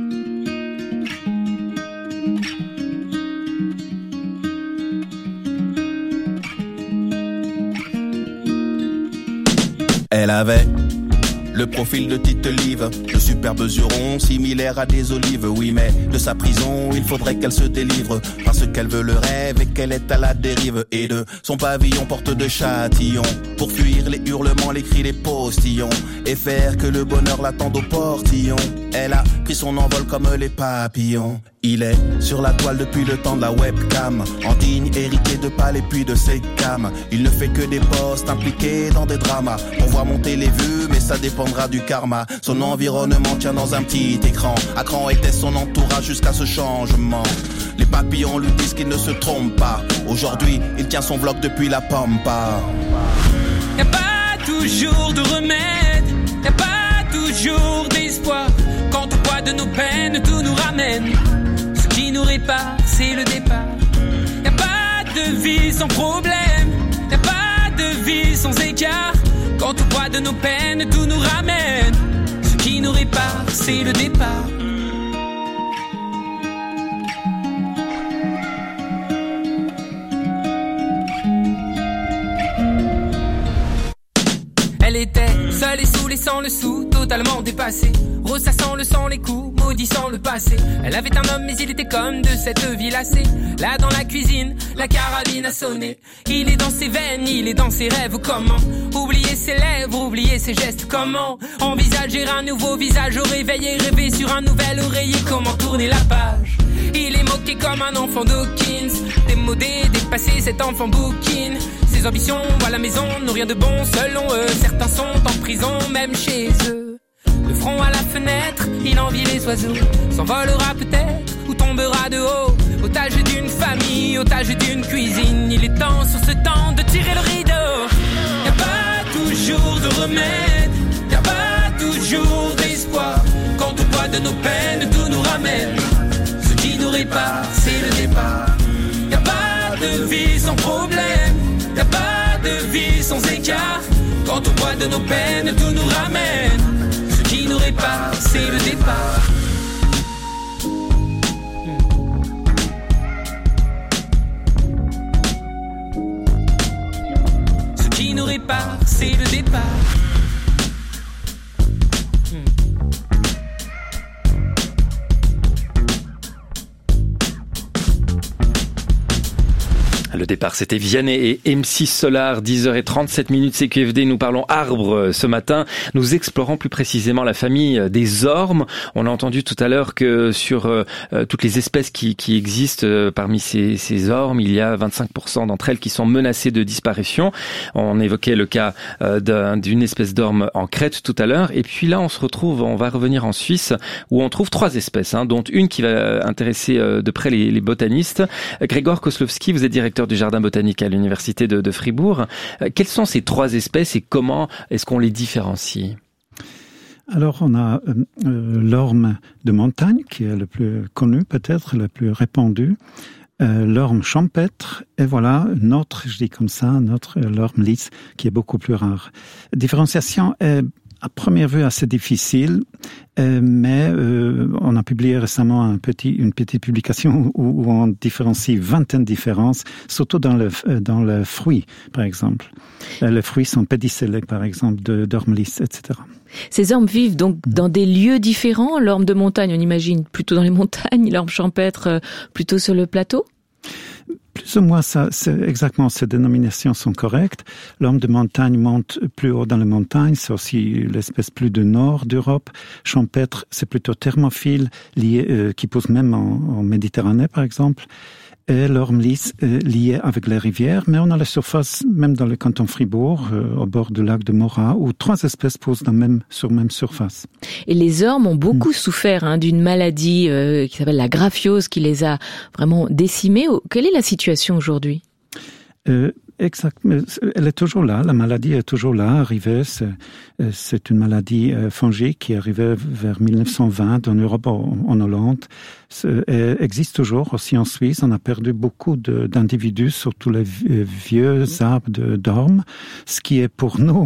Elle avait le profil de Tite Live, de superbes jurons similaires à des olives. Oui, mais de sa prison, il faudrait qu'elle se délivre, parce qu'elle veut le rêve et qu'elle est à la dérive. Et de son pavillon porte de châtillon, pour fuir les hurlements, les cris, les postillons, et faire que le bonheur l'attende au portillon. Elle a pris son envol comme les papillons. Il est sur la toile depuis le temps de la webcam, en digne héritier de palais puis de sécam. Il ne fait que des posts impliqués dans des dramas pour voir monter les vues, mais ça dépendra du karma. Son environnement tient dans un petit écran. À cran était son entourage jusqu'à ce changement. Les papillons lui disent qu'il ne se trompe pas. Aujourd'hui, il tient son vlog depuis la Pampa. Y'a pas toujours de remède, y'a pas toujours d'espoir. Quand au poids de nos peines, tout nous ramène. Ce qui nous répare, c'est le départ. Y'a pas de vie sans problème, y'a pas de vie sans écart. Quand au poids de nos peines, tout nous ramène. Ce qui nous répare, c'est le départ. Elle était seule et saoulée sans le sou, totalement dépassée, ressassant le sang, les coups, maudissant le passé. Elle avait un homme mais il était comme de cette vie lassée. Là dans la cuisine, la carabine a sonné. Il est dans ses veines, il est dans ses rêves. Comment oublier ses lèvres, oublier ses gestes? Comment envisager un nouveau visage au réveil et rêver sur un nouvel oreiller? Comment tourner la page? Il est moqué comme un enfant d'Hawkins, démodé, dépassé, cet enfant bouquine. Ses ambitions, à la maison, n'ont rien de bon selon eux. Certains sont en prison, même chez eux. Le front à la fenêtre, il envie les oiseaux. S'envolera peut-être, ou tombera de haut. Otage d'une famille, otage d'une cuisine. Il est temps sur ce temps de tirer le rideau. Y'a pas toujours de remède, y'a pas toujours d'espoir. Quand au poids de nos peines, tout nous ramène. Ce qui nous répare, c'est le départ. Y'a pas de vie sans problème, y'a pas de vie sans écart. Quand au poids de nos peines, tout nous ramène. Ce qui nous répare, c'est le départ. Ce qui nous répare, c'est le départ. Le départ, c'était Vianney et M6 Solar, 10h37, CQFD. Nous parlons arbres ce matin. Nous explorons plus précisément la famille des ormes. On a entendu tout à l'heure que sur toutes les espèces qui existent, parmi ces ormes, il y a 25% d'entre elles qui sont menacées de disparition. On évoquait le cas d'une espèce d'orme en Crète tout à l'heure. Et puis là, on va revenir en Suisse où on trouve 3 espèces, dont une qui va intéresser de près les botanistes. Grégoire Koslowski, vous êtes directeur du jardin botanique à l'université de Fribourg. Quelles sont ces 3 espèces et comment est-ce qu'on les différencie? Alors, on a l'orme de montagne, qui est le plus connu peut-être, le plus répandu, l'orme champêtre, et voilà notre l'orme lisse, qui est beaucoup plus rare. La différenciation est à première vue assez difficile, mais on a publié récemment une petite publication où on différencie 20 différences, surtout dans le fruit, par exemple. Les fruits sont pédicellés, par exemple, d'orme lisse, etc. Ces ormes vivent donc dans des lieux différents. L'orme de montagne, on imagine, plutôt dans les montagnes, l'orme champêtre, plutôt sur le plateau? Plus ou moins, exactement, ces dénominations sont correctes. L'orme de montagne monte plus haut dans les montagnes, c'est aussi l'espèce plus du nord d'Europe. Champêtre, c'est plutôt thermophile, qui pousse même en Méditerranée, par exemple. Et l'orme lisse lié avec les rivières, mais on a la surface, même dans le canton Fribourg, au bord du lac de Morat, où 3 espèces poussent sur même surface. Et les ormes ont beaucoup souffert d'une maladie qui s'appelle la graphiose, qui les a vraiment décimés. Quelle est la situation aujourd'hui? Exact, mais elle est toujours là, la maladie est toujours là, arrivée, c'est une maladie fongique qui est arrivée vers 1920 en Europe, en Hollande. Elle existe toujours aussi en Suisse, on a perdu beaucoup d'individus, surtout les vieux arbres d'ormes, ce qui est pour nous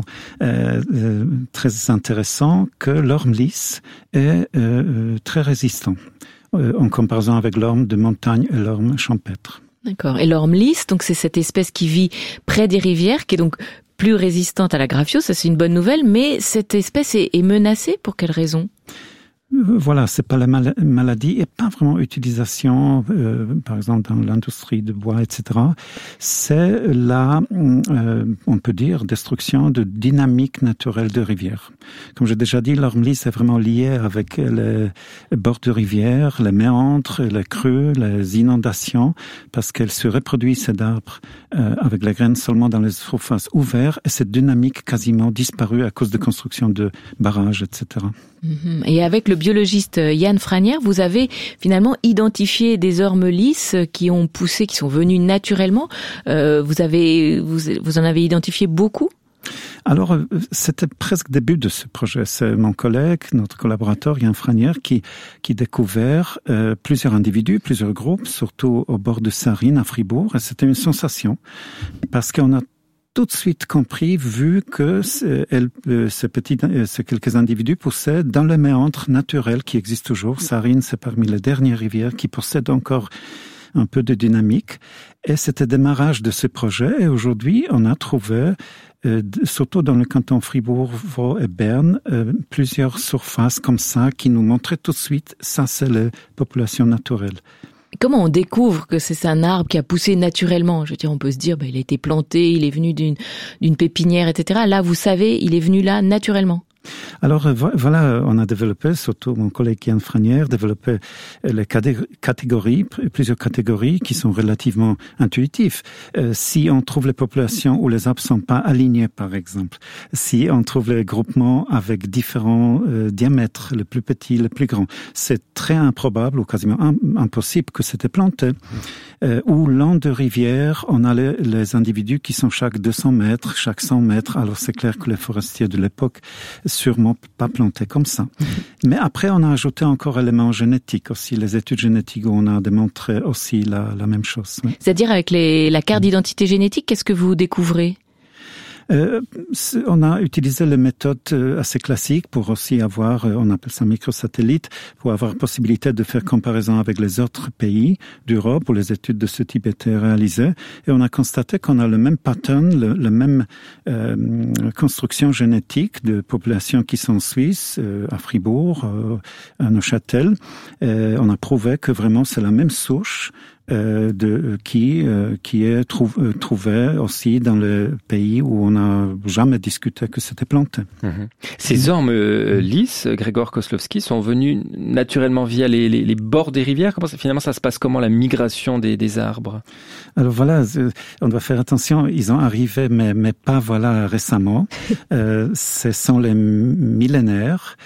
très intéressant que l'orme lisse est très résistant, en comparaison avec l'orme de montagne et l'orme champêtre. D'accord. Et l'orme lisse, donc c'est cette espèce qui vit près des rivières, qui est donc plus résistante à la graphiose, ça c'est une bonne nouvelle, mais cette espèce est menacée pour quelle raison? Voilà, c'est pas la maladie et pas vraiment utilisation, par exemple dans l'industrie de bois, etc. C'est la, on peut dire, destruction de dynamique naturelle de rivières. Comme j'ai déjà dit, l'orme lisse est vraiment lié avec les bords de rivières, les méandres, les crues, les inondations, parce qu'elle se reproduit, ces arbres, avec les graines seulement dans les surfaces ouvertes, et cette dynamique quasiment disparue à cause de construction de barrages, etc. Et avec le biologiste Yann Franière, vous avez finalement identifié des ormes lisses qui ont poussé, qui sont venus naturellement. Vous en avez identifié beaucoup? Alors, c'était presque le début de ce projet. C'est mon collègue, notre collaborateur Yann Franière, qui découvert plusieurs individus, plusieurs groupes, surtout au bord de Sarine, à Fribourg. Et c'était une sensation, parce qu'on a tout de suite compris, vu que ces quelques individus possèdent dans le méandre naturel qui existe toujours. Sarine, c'est parmi les dernières rivières qui possèdent encore un peu de dynamique. Et c'était le démarrage de ce projet. Et aujourd'hui, on a trouvé, surtout dans le canton Fribourg, Vaud et Berne, plusieurs surfaces comme ça qui nous montraient tout de suite, ça c'est la population naturelle. Comment on découvre que c'est un arbre qui a poussé naturellement? Je veux dire, on peut se dire, il a été planté, il est venu d'une pépinière, etc. Là, vous savez, il est venu là naturellement. Alors voilà, on a développé, surtout mon collègue Yann Franière, développé les catégories, plusieurs catégories qui sont relativement intuitives. Si on trouve les populations où les arbres sont pas alignés, par exemple, si on trouve les groupements avec différents diamètres, le plus petit, le plus grand, c'est très improbable ou quasiment impossible que c'était planté. Ou long de rivière, on a les individus qui sont chaque 200 mètres, chaque 100 mètres. Alors c'est clair que les forestiers de l'époque sûrement pas plantés comme ça. Mais après, on a ajouté encore éléments génétiques aussi, les études génétiques où on a démontré aussi la même chose. Oui. C'est-à-dire avec la carte d'identité génétique, qu'est-ce que vous découvrez? On a utilisé les méthodes assez classiques pour aussi avoir, on appelle ça microsatellite, pour avoir possibilité de faire comparaison avec les autres pays d'Europe où les études de ce type étaient réalisées. Et on a constaté qu'on a le même pattern, le même construction génétique de populations qui sont suisses, à Fribourg, à Neuchâtel. On a prouvé que vraiment c'est la même souche qui est trouvée aussi dans le pays où on n'a jamais discuté que c'était planté. Ces ormes lisses, Grzegorz Koslowski, sont venus naturellement via les bords des rivières. Finalement, ça se passe comment, la migration des arbres? Alors voilà, on doit faire attention, ils ont arrivé, mais pas voilà récemment. Ce sont les millénaires.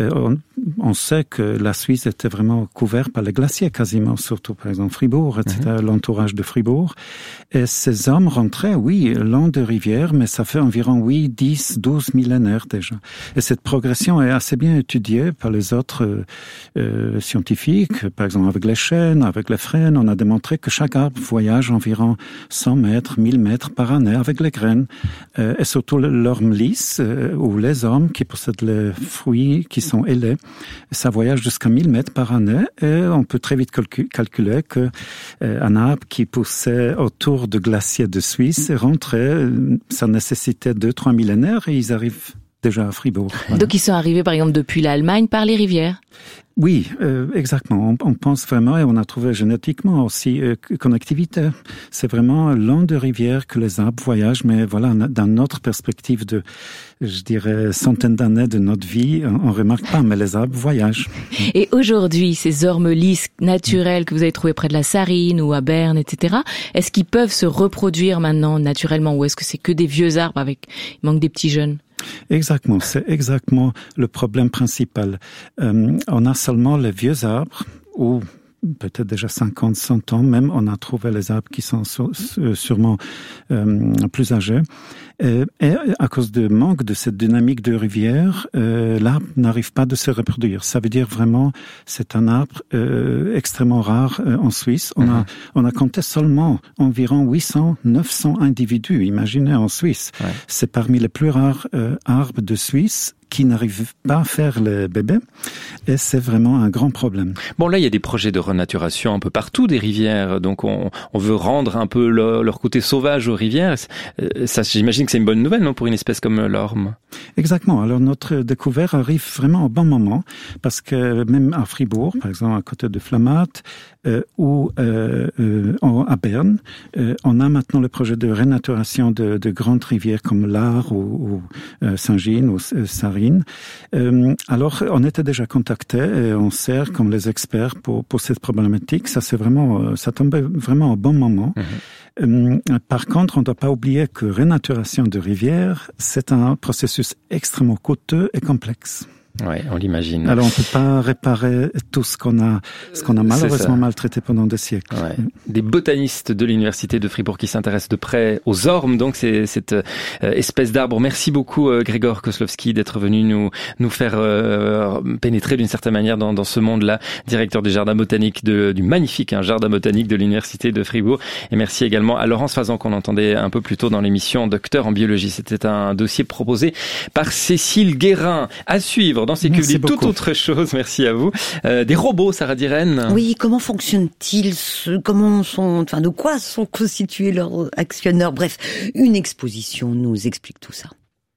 On sait que la Suisse était vraiment couverte par les glaciers quasiment, surtout par exemple Fribourg, etc., l'entourage de Fribourg. Et ces hommes rentraient, oui, long de rivières, mais ça fait environ 10, 12 millénaires déjà. Et cette progression est assez bien étudiée par les autres scientifiques, par exemple avec les chênes, avec les frênes. On a démontré que chaque arbre voyage environ 100 mètres, 1000 mètres par année avec les graines. Et surtout l'orme lisse, ou les ormes qui possèdent les fruits qui sont ailés, ça voyage jusqu'à 1000 mètres par année. Et on peut très vite calculer que un arbre qui poussait autour de glaciers de Suisse rentrait, ça nécessitait 2-3 millénaires et ils arrivent déjà à Fribourg. Voilà. Donc ils sont arrivés par exemple depuis l'Allemagne par les rivières? Oui, exactement. On pense vraiment, et on a trouvé génétiquement aussi connectivité. C'est vraiment long de rivière que les arbres voyagent, mais voilà, dans notre perspective de, je dirais, centaines d'années de notre vie, on remarque pas, mais les arbres voyagent. Et aujourd'hui, ces ormes lisses naturels que vous avez trouvés près de la Sarine ou à Berne, etc., est-ce qu'ils peuvent se reproduire maintenant naturellement, ou est-ce que c'est que des vieux arbres il manque des petits jeunes? Exactement, c'est exactement le problème principal. On a seulement les vieux arbres, ou peut-être déjà 50, 100 ans même, on a trouvé les arbres qui sont sûrement plus âgés. Et à cause du manque de cette dynamique de rivière, l'arbre n'arrive pas de se reproduire. Ça veut dire vraiment, c'est un arbre extrêmement rare en Suisse. On a compté seulement environ 800, 900 individus, imaginez en Suisse. Ouais. C'est parmi les plus rares arbres de Suisse qui n'arrivent pas à faire les bébés. Et c'est vraiment un grand problème. Bon, là, il y a des projets de renaturation un peu partout des rivières. Donc, on veut rendre un peu leur côté sauvage aux rivières. Ça, j'imagine que c'est une bonne nouvelle, non, pour une espèce comme l'orme? Exactement. Alors, notre découverte arrive vraiment au bon moment parce que même à Fribourg, par exemple, à côté de Flamatt, ou à Berne, on a maintenant le projet de renaturation de grandes rivières comme l'Ar ou Saint-Gine ou Sarine. Alors, on était déjà contacté et on sert comme les experts pour cette problématique. Ça tombait vraiment au bon moment. Par contre, on ne doit pas oublier que renaturation de rivières, c'est un processus extrêmement coûteux et complexe. Ouais, on l'imagine. Alors, on peut pas réparer tout ce qu'on a malheureusement maltraité pendant des siècles. Ouais. Des botanistes de l'université de Fribourg qui s'intéressent de près aux ormes, donc c'est cette espèce d'arbre. Merci beaucoup, Grégor Koslowski, d'être venu nous faire pénétrer d'une certaine manière dans ce monde-là, directeur du jardin botanique du magnifique jardin botanique de l'université de Fribourg. Et merci également à Laurence Fazan qu'on entendait un peu plus tôt dans l'émission Docteur en biologie. C'était un dossier proposé par Cécile Guérin. À suivre dans ces cubes, toute autre chose. Merci à vous. Des robots, Sarah Diren. Oui, comment fonctionnent-ils? De quoi sont constitués leurs actionneurs? Bref, une exposition nous explique tout ça.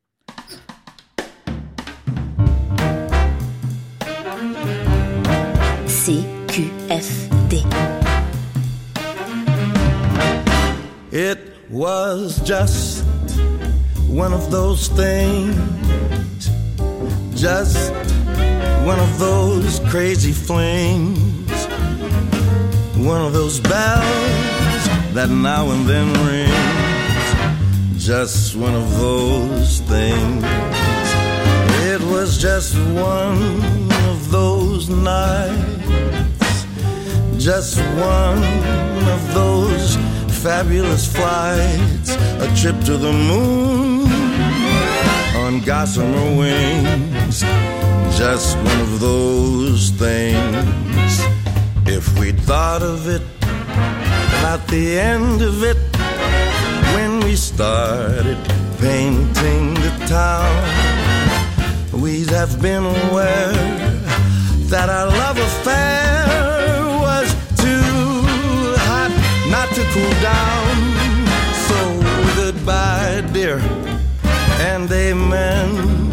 CQFD. It was just one of those things. Just one of those crazy flings. One of those bells that now and then rings. Just one of those things. It was just one of those nights. Just one of those fabulous flights. A trip to the moon on gossamer wings. Just one of those things. If we'd thought of it at the end of it, when we started painting the town, we'd have been aware that our love affair was too hot not to cool down. So goodbye, dear, and amen.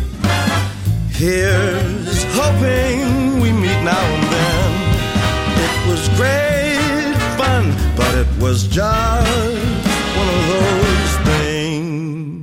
Here's hoping we meet now and then. It was great fun, but it was just one of those things.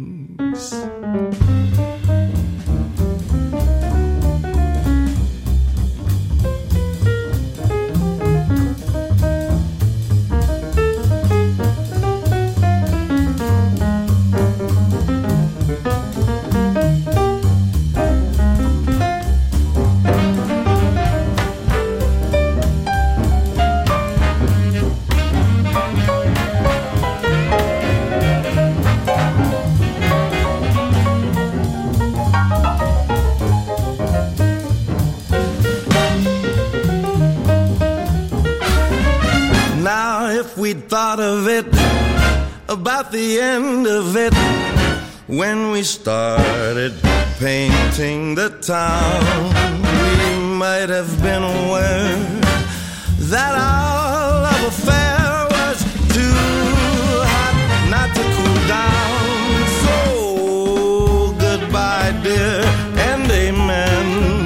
We'd thought of it about the end of it when we started painting the town. We might have been aware that our love affair was too hot not to cool down. So goodbye, dear, and amen.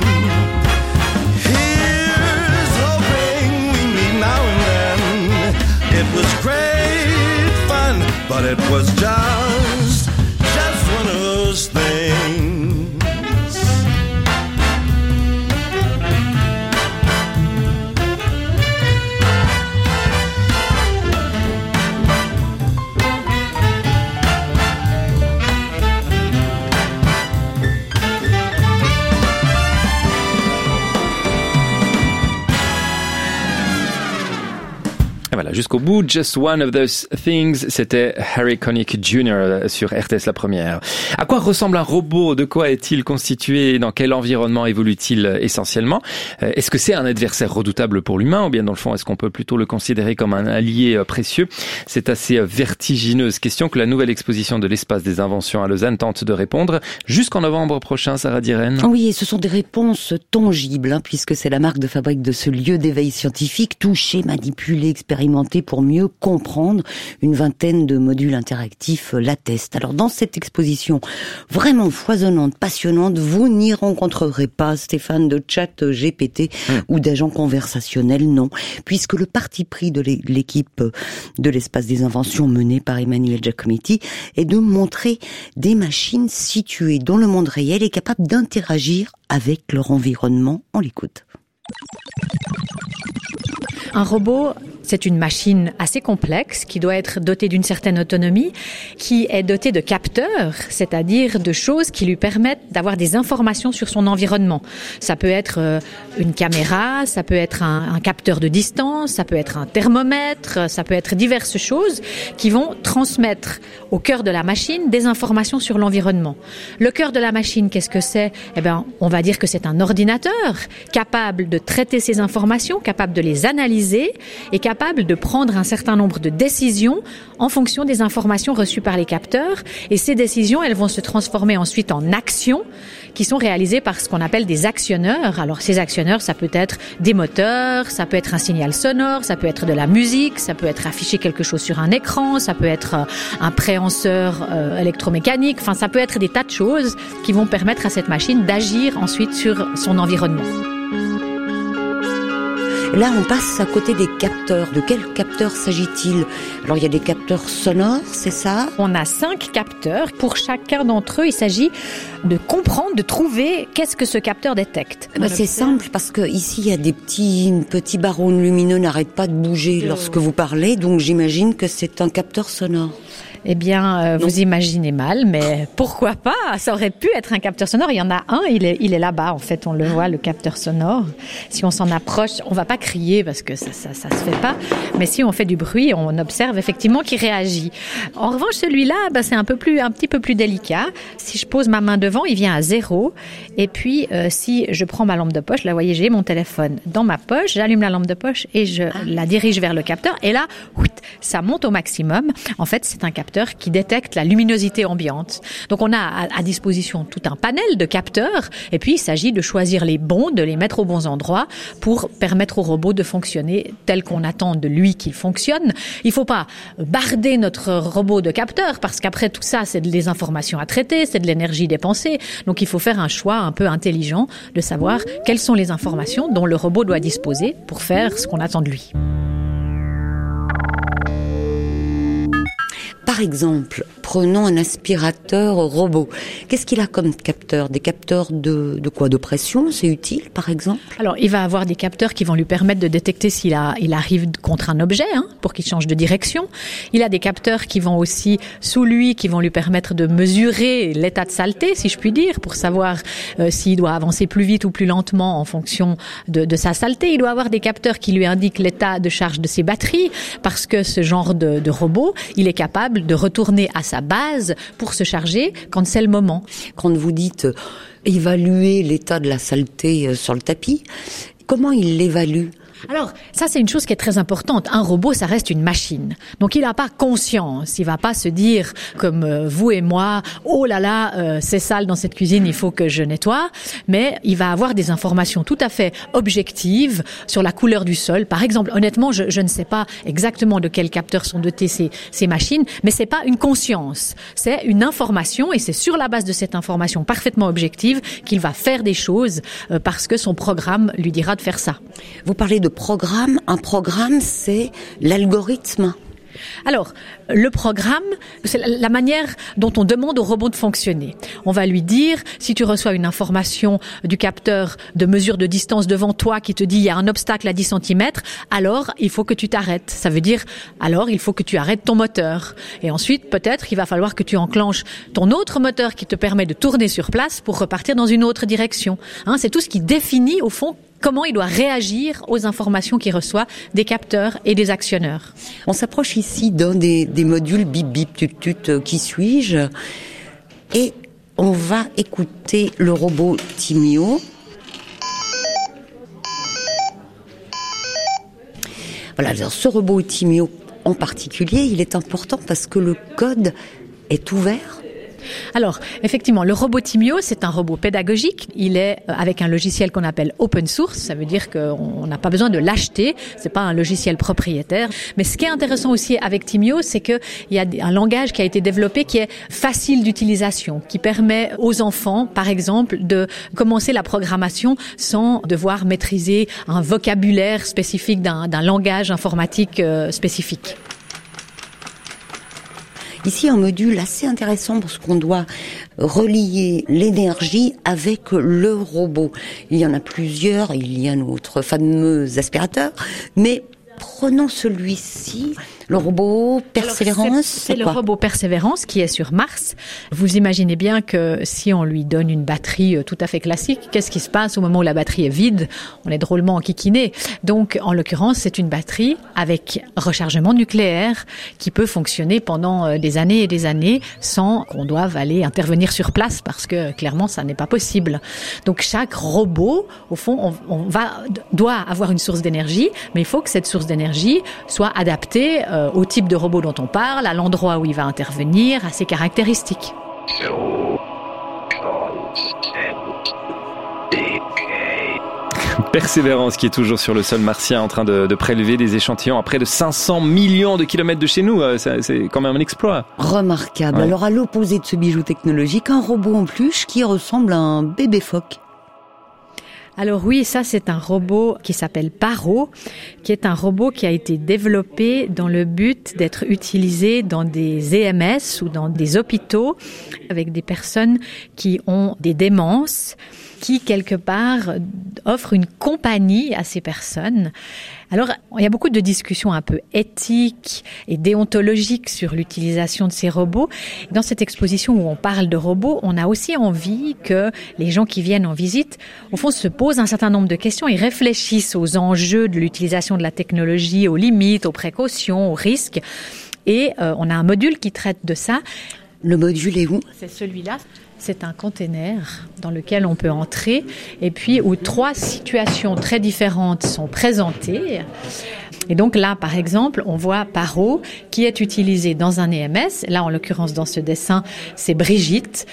Here's hoping we meet now and then. It was great fun, but it was just one of those things. Et voilà, Voilà, jusqu'au bout, Just One of Those Things, c'était Harry Connick Jr. sur RTS La Première. À quoi ressemble un robot? De quoi est-il constitué? Dans quel environnement évolue-t-il essentiellement? Est-ce que c'est un adversaire redoutable pour l'humain, ou bien dans le fond, est-ce qu'on peut plutôt le considérer comme un allié précieux? C'est assez vertigineuse question que la nouvelle exposition de l'Espace des Inventions à Lausanne tente de répondre jusqu'en novembre prochain, Sarah Diren. Oui, et ce sont des réponses tangibles, puisque c'est la marque de fabrique de ce lieu d'éveil scientifique, touché, manipulé, expérimenté pour mieux comprendre. Une vingtaine de modules interactifs l'attestent. Alors dans cette exposition vraiment foisonnante, passionnante, vous n'y rencontrerez pas, Stéphane, de chat GPT ou d'agents conversationnels, non, puisque le parti pris de l'équipe de l'Espace des Inventions menée par Emmanuel Giacometti est de montrer des machines situées dans le monde réel et capables d'interagir avec leur environnement. On l'écoute. Un robot, c'est une machine assez complexe qui doit être dotée d'une certaine autonomie, qui est dotée de capteurs, c'est-à-dire de choses qui lui permettent d'avoir des informations sur son environnement. Ça peut être une caméra, ça peut être un capteur de distance, ça peut être un thermomètre, ça peut être diverses choses qui vont transmettre au cœur de la machine des informations sur l'environnement. Le cœur de la machine, qu'est-ce que c'est? On va dire que c'est un ordinateur capable de traiter ces informations, capable de les analyser et capable de prendre un certain nombre de décisions en fonction des informations reçues par les capteurs. Et ces décisions, elles vont se transformer ensuite en actions qui sont réalisées par ce qu'on appelle des actionneurs. Alors ces actionneurs, ça peut être des moteurs, ça peut être un signal sonore, ça peut être de la musique, ça peut être afficher quelque chose sur un écran, ça peut être un préhenseur électromécanique, enfin ça peut être des tas de choses qui vont permettre à cette machine d'agir ensuite sur son environnement. Là, on passe à côté des capteurs. De quels capteurs s'agit-il? Alors, il y a des capteurs sonores, c'est ça? On a 5 capteurs. Pour chacun d'entre eux, il s'agit de comprendre, de trouver qu'est-ce que ce capteur détecte. C'est simple, parce que ici, il y a des petits barreaux lumineux n'arrêtent pas de bouger lorsque vous parlez, donc j'imagine que c'est un capteur sonore. Eh bien, vous imaginez mal, mais pourquoi pas? Ça aurait pu être un capteur sonore. Il y en a un, il est là-bas. En fait, on le voit, le capteur sonore. Si on s'en approche, on va pas crier parce que ça se fait pas. Mais si on fait du bruit, on observe effectivement qu'il réagit. En revanche, celui-là, c'est un petit peu plus délicat. Si je pose ma main devant, il vient à 0. Et puis, si je prends ma lampe de poche, là, vous voyez, j'ai mon téléphone dans ma poche, j'allume la lampe de poche et je la dirige vers le capteur. Et là, ça monte au maximum. En fait, c'est un capteur qui détecte la luminosité ambiante. Donc on a à disposition tout un panel de capteurs et puis il s'agit de choisir les bons, de les mettre aux bons endroits pour permettre au robot de fonctionner tel qu'on attend de lui qu'il fonctionne. Il ne faut pas barder notre robot de capteurs parce qu'après tout ça, c'est des informations à traiter, c'est de l'énergie dépensée. Donc il faut faire un choix un peu intelligent de savoir quelles sont les informations dont le robot doit disposer pour faire ce qu'on attend de lui. Par exemple, prenons un aspirateur robot. Qu'est-ce qu'il a comme capteur? Des capteurs de quoi? De pression? C'est utile, par exemple? Alors, il va avoir des capteurs qui vont lui permettre de détecter il arrive contre un objet, pour qu'il change de direction. Il a des capteurs qui vont aussi sous lui, qui vont lui permettre de mesurer l'état de saleté, si je puis dire, pour savoir s'il doit avancer plus vite ou plus lentement en fonction de sa saleté. Il doit avoir des capteurs qui lui indiquent l'état de charge de ses batteries, parce que ce genre de robot, il est capable de retourner à sa base pour se charger quand c'est le moment. Quand vous dites évaluer l'état de la saleté sur le tapis, comment il l'évalue? Alors, ça, c'est une chose qui est très importante. Un robot, ça reste une machine. Donc, il n'a pas conscience. Il va pas se dire, comme vous et moi, oh là là, c'est sale dans cette cuisine, il faut que je nettoie. Mais il va avoir des informations tout à fait objectives sur la couleur du sol. Par exemple, honnêtement, je ne sais pas exactement de quels capteurs sont dotées ces machines, mais c'est pas une conscience. C'est une information et c'est sur la base de cette information parfaitement objective qu'il va faire des choses parce que son programme lui dira de faire ça. Vous parlez de programme. Un programme, c'est l'algorithme. Alors, le programme, c'est la manière dont on demande au robot de fonctionner. On va lui dire, si tu reçois une information du capteur de mesure de distance devant toi qui te dit il y a un obstacle à 10 cm, alors il faut que tu t'arrêtes. Ça veut dire, alors il faut que tu arrêtes ton moteur. Et ensuite, peut-être, il va falloir que tu enclenches ton autre moteur qui te permet de tourner sur place pour repartir dans une autre direction. C'est tout ce qui définit, au fond, comment il doit réagir aux informations qu'il reçoit des capteurs et des actionneurs. On s'approche ici d'un des modules bip bip tut tut, qui suis-je, et on va écouter le robot Timio. Voilà, alors ce robot Timio en particulier, il est important parce que le code est ouvert. Alors, effectivement, le robot Timio, c'est un robot pédagogique. Il est avec un logiciel qu'on appelle open source. Ça veut dire qu'on n'a pas besoin de l'acheter. C'est pas un logiciel propriétaire. Mais ce qui est intéressant aussi avec Timio, c'est qu'il y a un langage qui a été développé qui est facile d'utilisation, qui permet aux enfants, par exemple, de commencer la programmation sans devoir maîtriser un vocabulaire spécifique d'un langage informatique spécifique. Ici, un module assez intéressant parce qu'on doit relier l'énergie avec le robot. Il y en a plusieurs, il y a notre fameux aspirateur, mais prenons celui-ci, le robot Persévérance. Alors, c'est le robot Persévérance qui est sur Mars. Vous imaginez bien que si on lui donne une batterie tout à fait classique, qu'est-ce qui se passe au moment où la batterie est vide? On est drôlement enquiquiné. Donc, en l'occurrence, c'est une batterie avec rechargement nucléaire qui peut fonctionner pendant des années et des années sans qu'on doive aller intervenir sur place parce que clairement, ça n'est pas possible. Donc, chaque robot, au fond, doit avoir une source d'énergie, mais il faut que cette source d'énergie soit adaptée au type de robot dont on parle, à l'endroit où il va intervenir, à ses caractéristiques. Persévérance qui est toujours sur le sol martien en train de prélever des échantillons à près de 500 millions de kilomètres de chez nous. C'est quand même un exploit. Remarquable. Ouais. Alors à l'opposé de ce bijou technologique, un robot en peluche qui ressemble à un bébé phoque. Alors oui, ça c'est un robot qui s'appelle Paro, qui est un robot qui a été développé dans le but d'être utilisé dans des EMS ou dans des hôpitaux avec des personnes qui ont des démences, qui quelque part offrent une compagnie à ces personnes. Alors, il y a beaucoup de discussions un peu éthiques et déontologiques sur l'utilisation de ces robots. Dans cette exposition où on parle de robots, on a aussi envie que les gens qui viennent en visite, au fond, se posent un certain nombre de questions et réfléchissent aux enjeux de l'utilisation de la technologie, aux limites, aux précautions, aux risques. Et on a un module qui traite de ça. Le module est où ? C'est celui-là. C'est un container dans lequel on peut entrer et puis où 3 situations très différentes sont présentées. Et donc là, par exemple, on voit Paro qui est utilisé dans un EMS. Là, en l'occurrence, dans ce dessin, c'est Brigitte,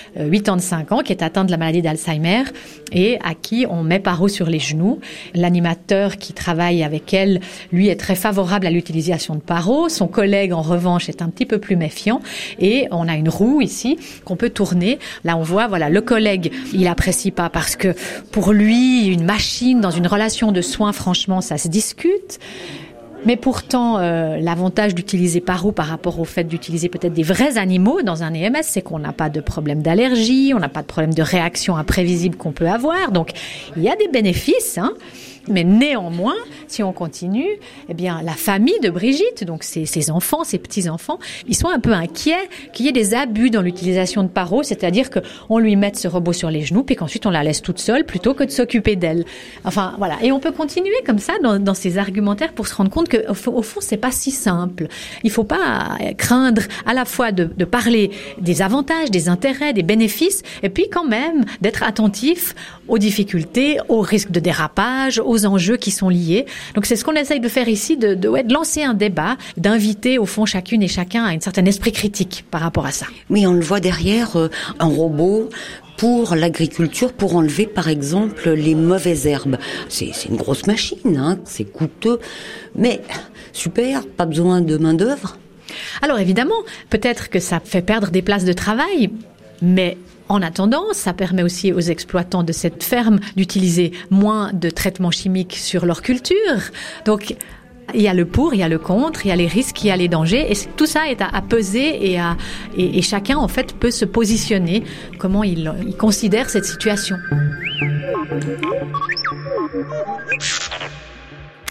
85 ans, qui est atteinte de la maladie d'Alzheimer et à qui on met Paro sur les genoux. L'animateur qui travaille avec elle, lui, est très favorable à l'utilisation de Paro. Son collègue, en revanche, est un petit peu plus méfiant. Et on a une roue ici qu'on peut tourner. Là, on voit, voilà, le collègue, il apprécie pas parce que pour lui, une machine dans une relation de soins, franchement, ça se discute. Mais pourtant, l'avantage d'utiliser Paro par rapport au fait d'utiliser peut-être des vrais animaux dans un EMS, c'est qu'on n'a pas de problème d'allergie, on n'a pas de problème de réaction imprévisible qu'on peut avoir. Donc, il y a des bénéfices, hein. Mais néanmoins, si on continue, eh bien, la famille de Brigitte, donc ses enfants, ses petits-enfants, ils sont un peu inquiets qu'il y ait des abus dans l'utilisation de Paro, c'est-à-dire qu'on lui mette ce robot sur les genoux, puis qu'ensuite on la laisse toute seule plutôt que de s'occuper d'elle. Enfin, voilà. Et on peut continuer comme ça dans ces argumentaires pour se rendre compte qu'au fond, c'est pas si simple. Il faut pas craindre à la fois de parler des avantages, des intérêts, des bénéfices, et puis quand même d'être attentif aux difficultés, aux risques de dérapage, aux enjeux qui sont liés. Donc c'est ce qu'on essaye de faire ici, de lancer un débat, d'inviter au fond chacune et chacun à un certain esprit critique par rapport à ça. Oui, on le voit derrière, un robot pour l'agriculture, pour enlever par exemple les mauvaises herbes. C'est une grosse machine, hein, c'est coûteux, mais super, pas besoin de main d'œuvre. Alors évidemment, peut-être que ça fait perdre des places de travail, mais en attendant, ça permet aussi aux exploitants de cette ferme d'utiliser moins de traitements chimiques sur leur culture. Donc, il y a le pour, il y a le contre, il y a les risques, il y a les dangers. Et tout ça est à peser et chacun, en fait, peut se positionner comment il considère cette situation.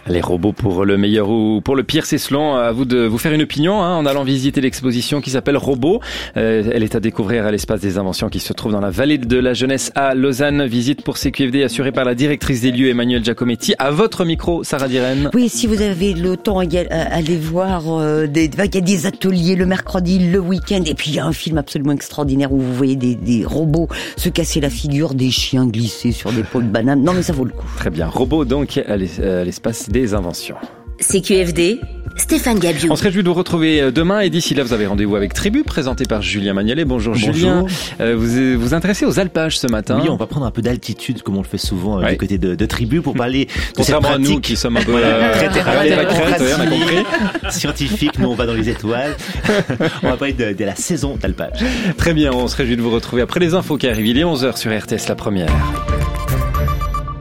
Les robots pour le meilleur ou pour le pire, c'est selon à vous de vous faire une opinion en allant visiter l'exposition qui s'appelle Robots. Elle est à découvrir à l'espace des inventions qui se trouve dans la vallée de la jeunesse à Lausanne. Visite pour CQFD assurée par la directrice des lieux Emmanuelle Giacometti. À votre micro, Sarah Diren. Oui, si vous avez le temps, allez voir. Il y a des ateliers le mercredi, le week-end, et puis il y a un film absolument extraordinaire où vous voyez des robots se casser la figure, des chiens glisser sur des pots de bananes. Non, mais ça vaut le coup. Très bien. Robots donc à l'espace des inventions. CQFD, Stéphane Gabiou. On se réjouit de vous retrouver demain et d'ici là vous avez rendez-vous avec Tribu présenté par Julien Magnalet. Bonjour. Julien. Vous vous intéressez aux alpages ce matin. Oui, on va prendre un peu d'altitude comme on le fait souvent du côté de Tribu pour parler de cette pratique. À nous qui sommes un peu scientifique, nous on va dans les étoiles. On va parler de la saison d'alpage. Très bien, on se réjouit de vous retrouver après les infos qui arrivent. Il est 11h sur RTS La Première.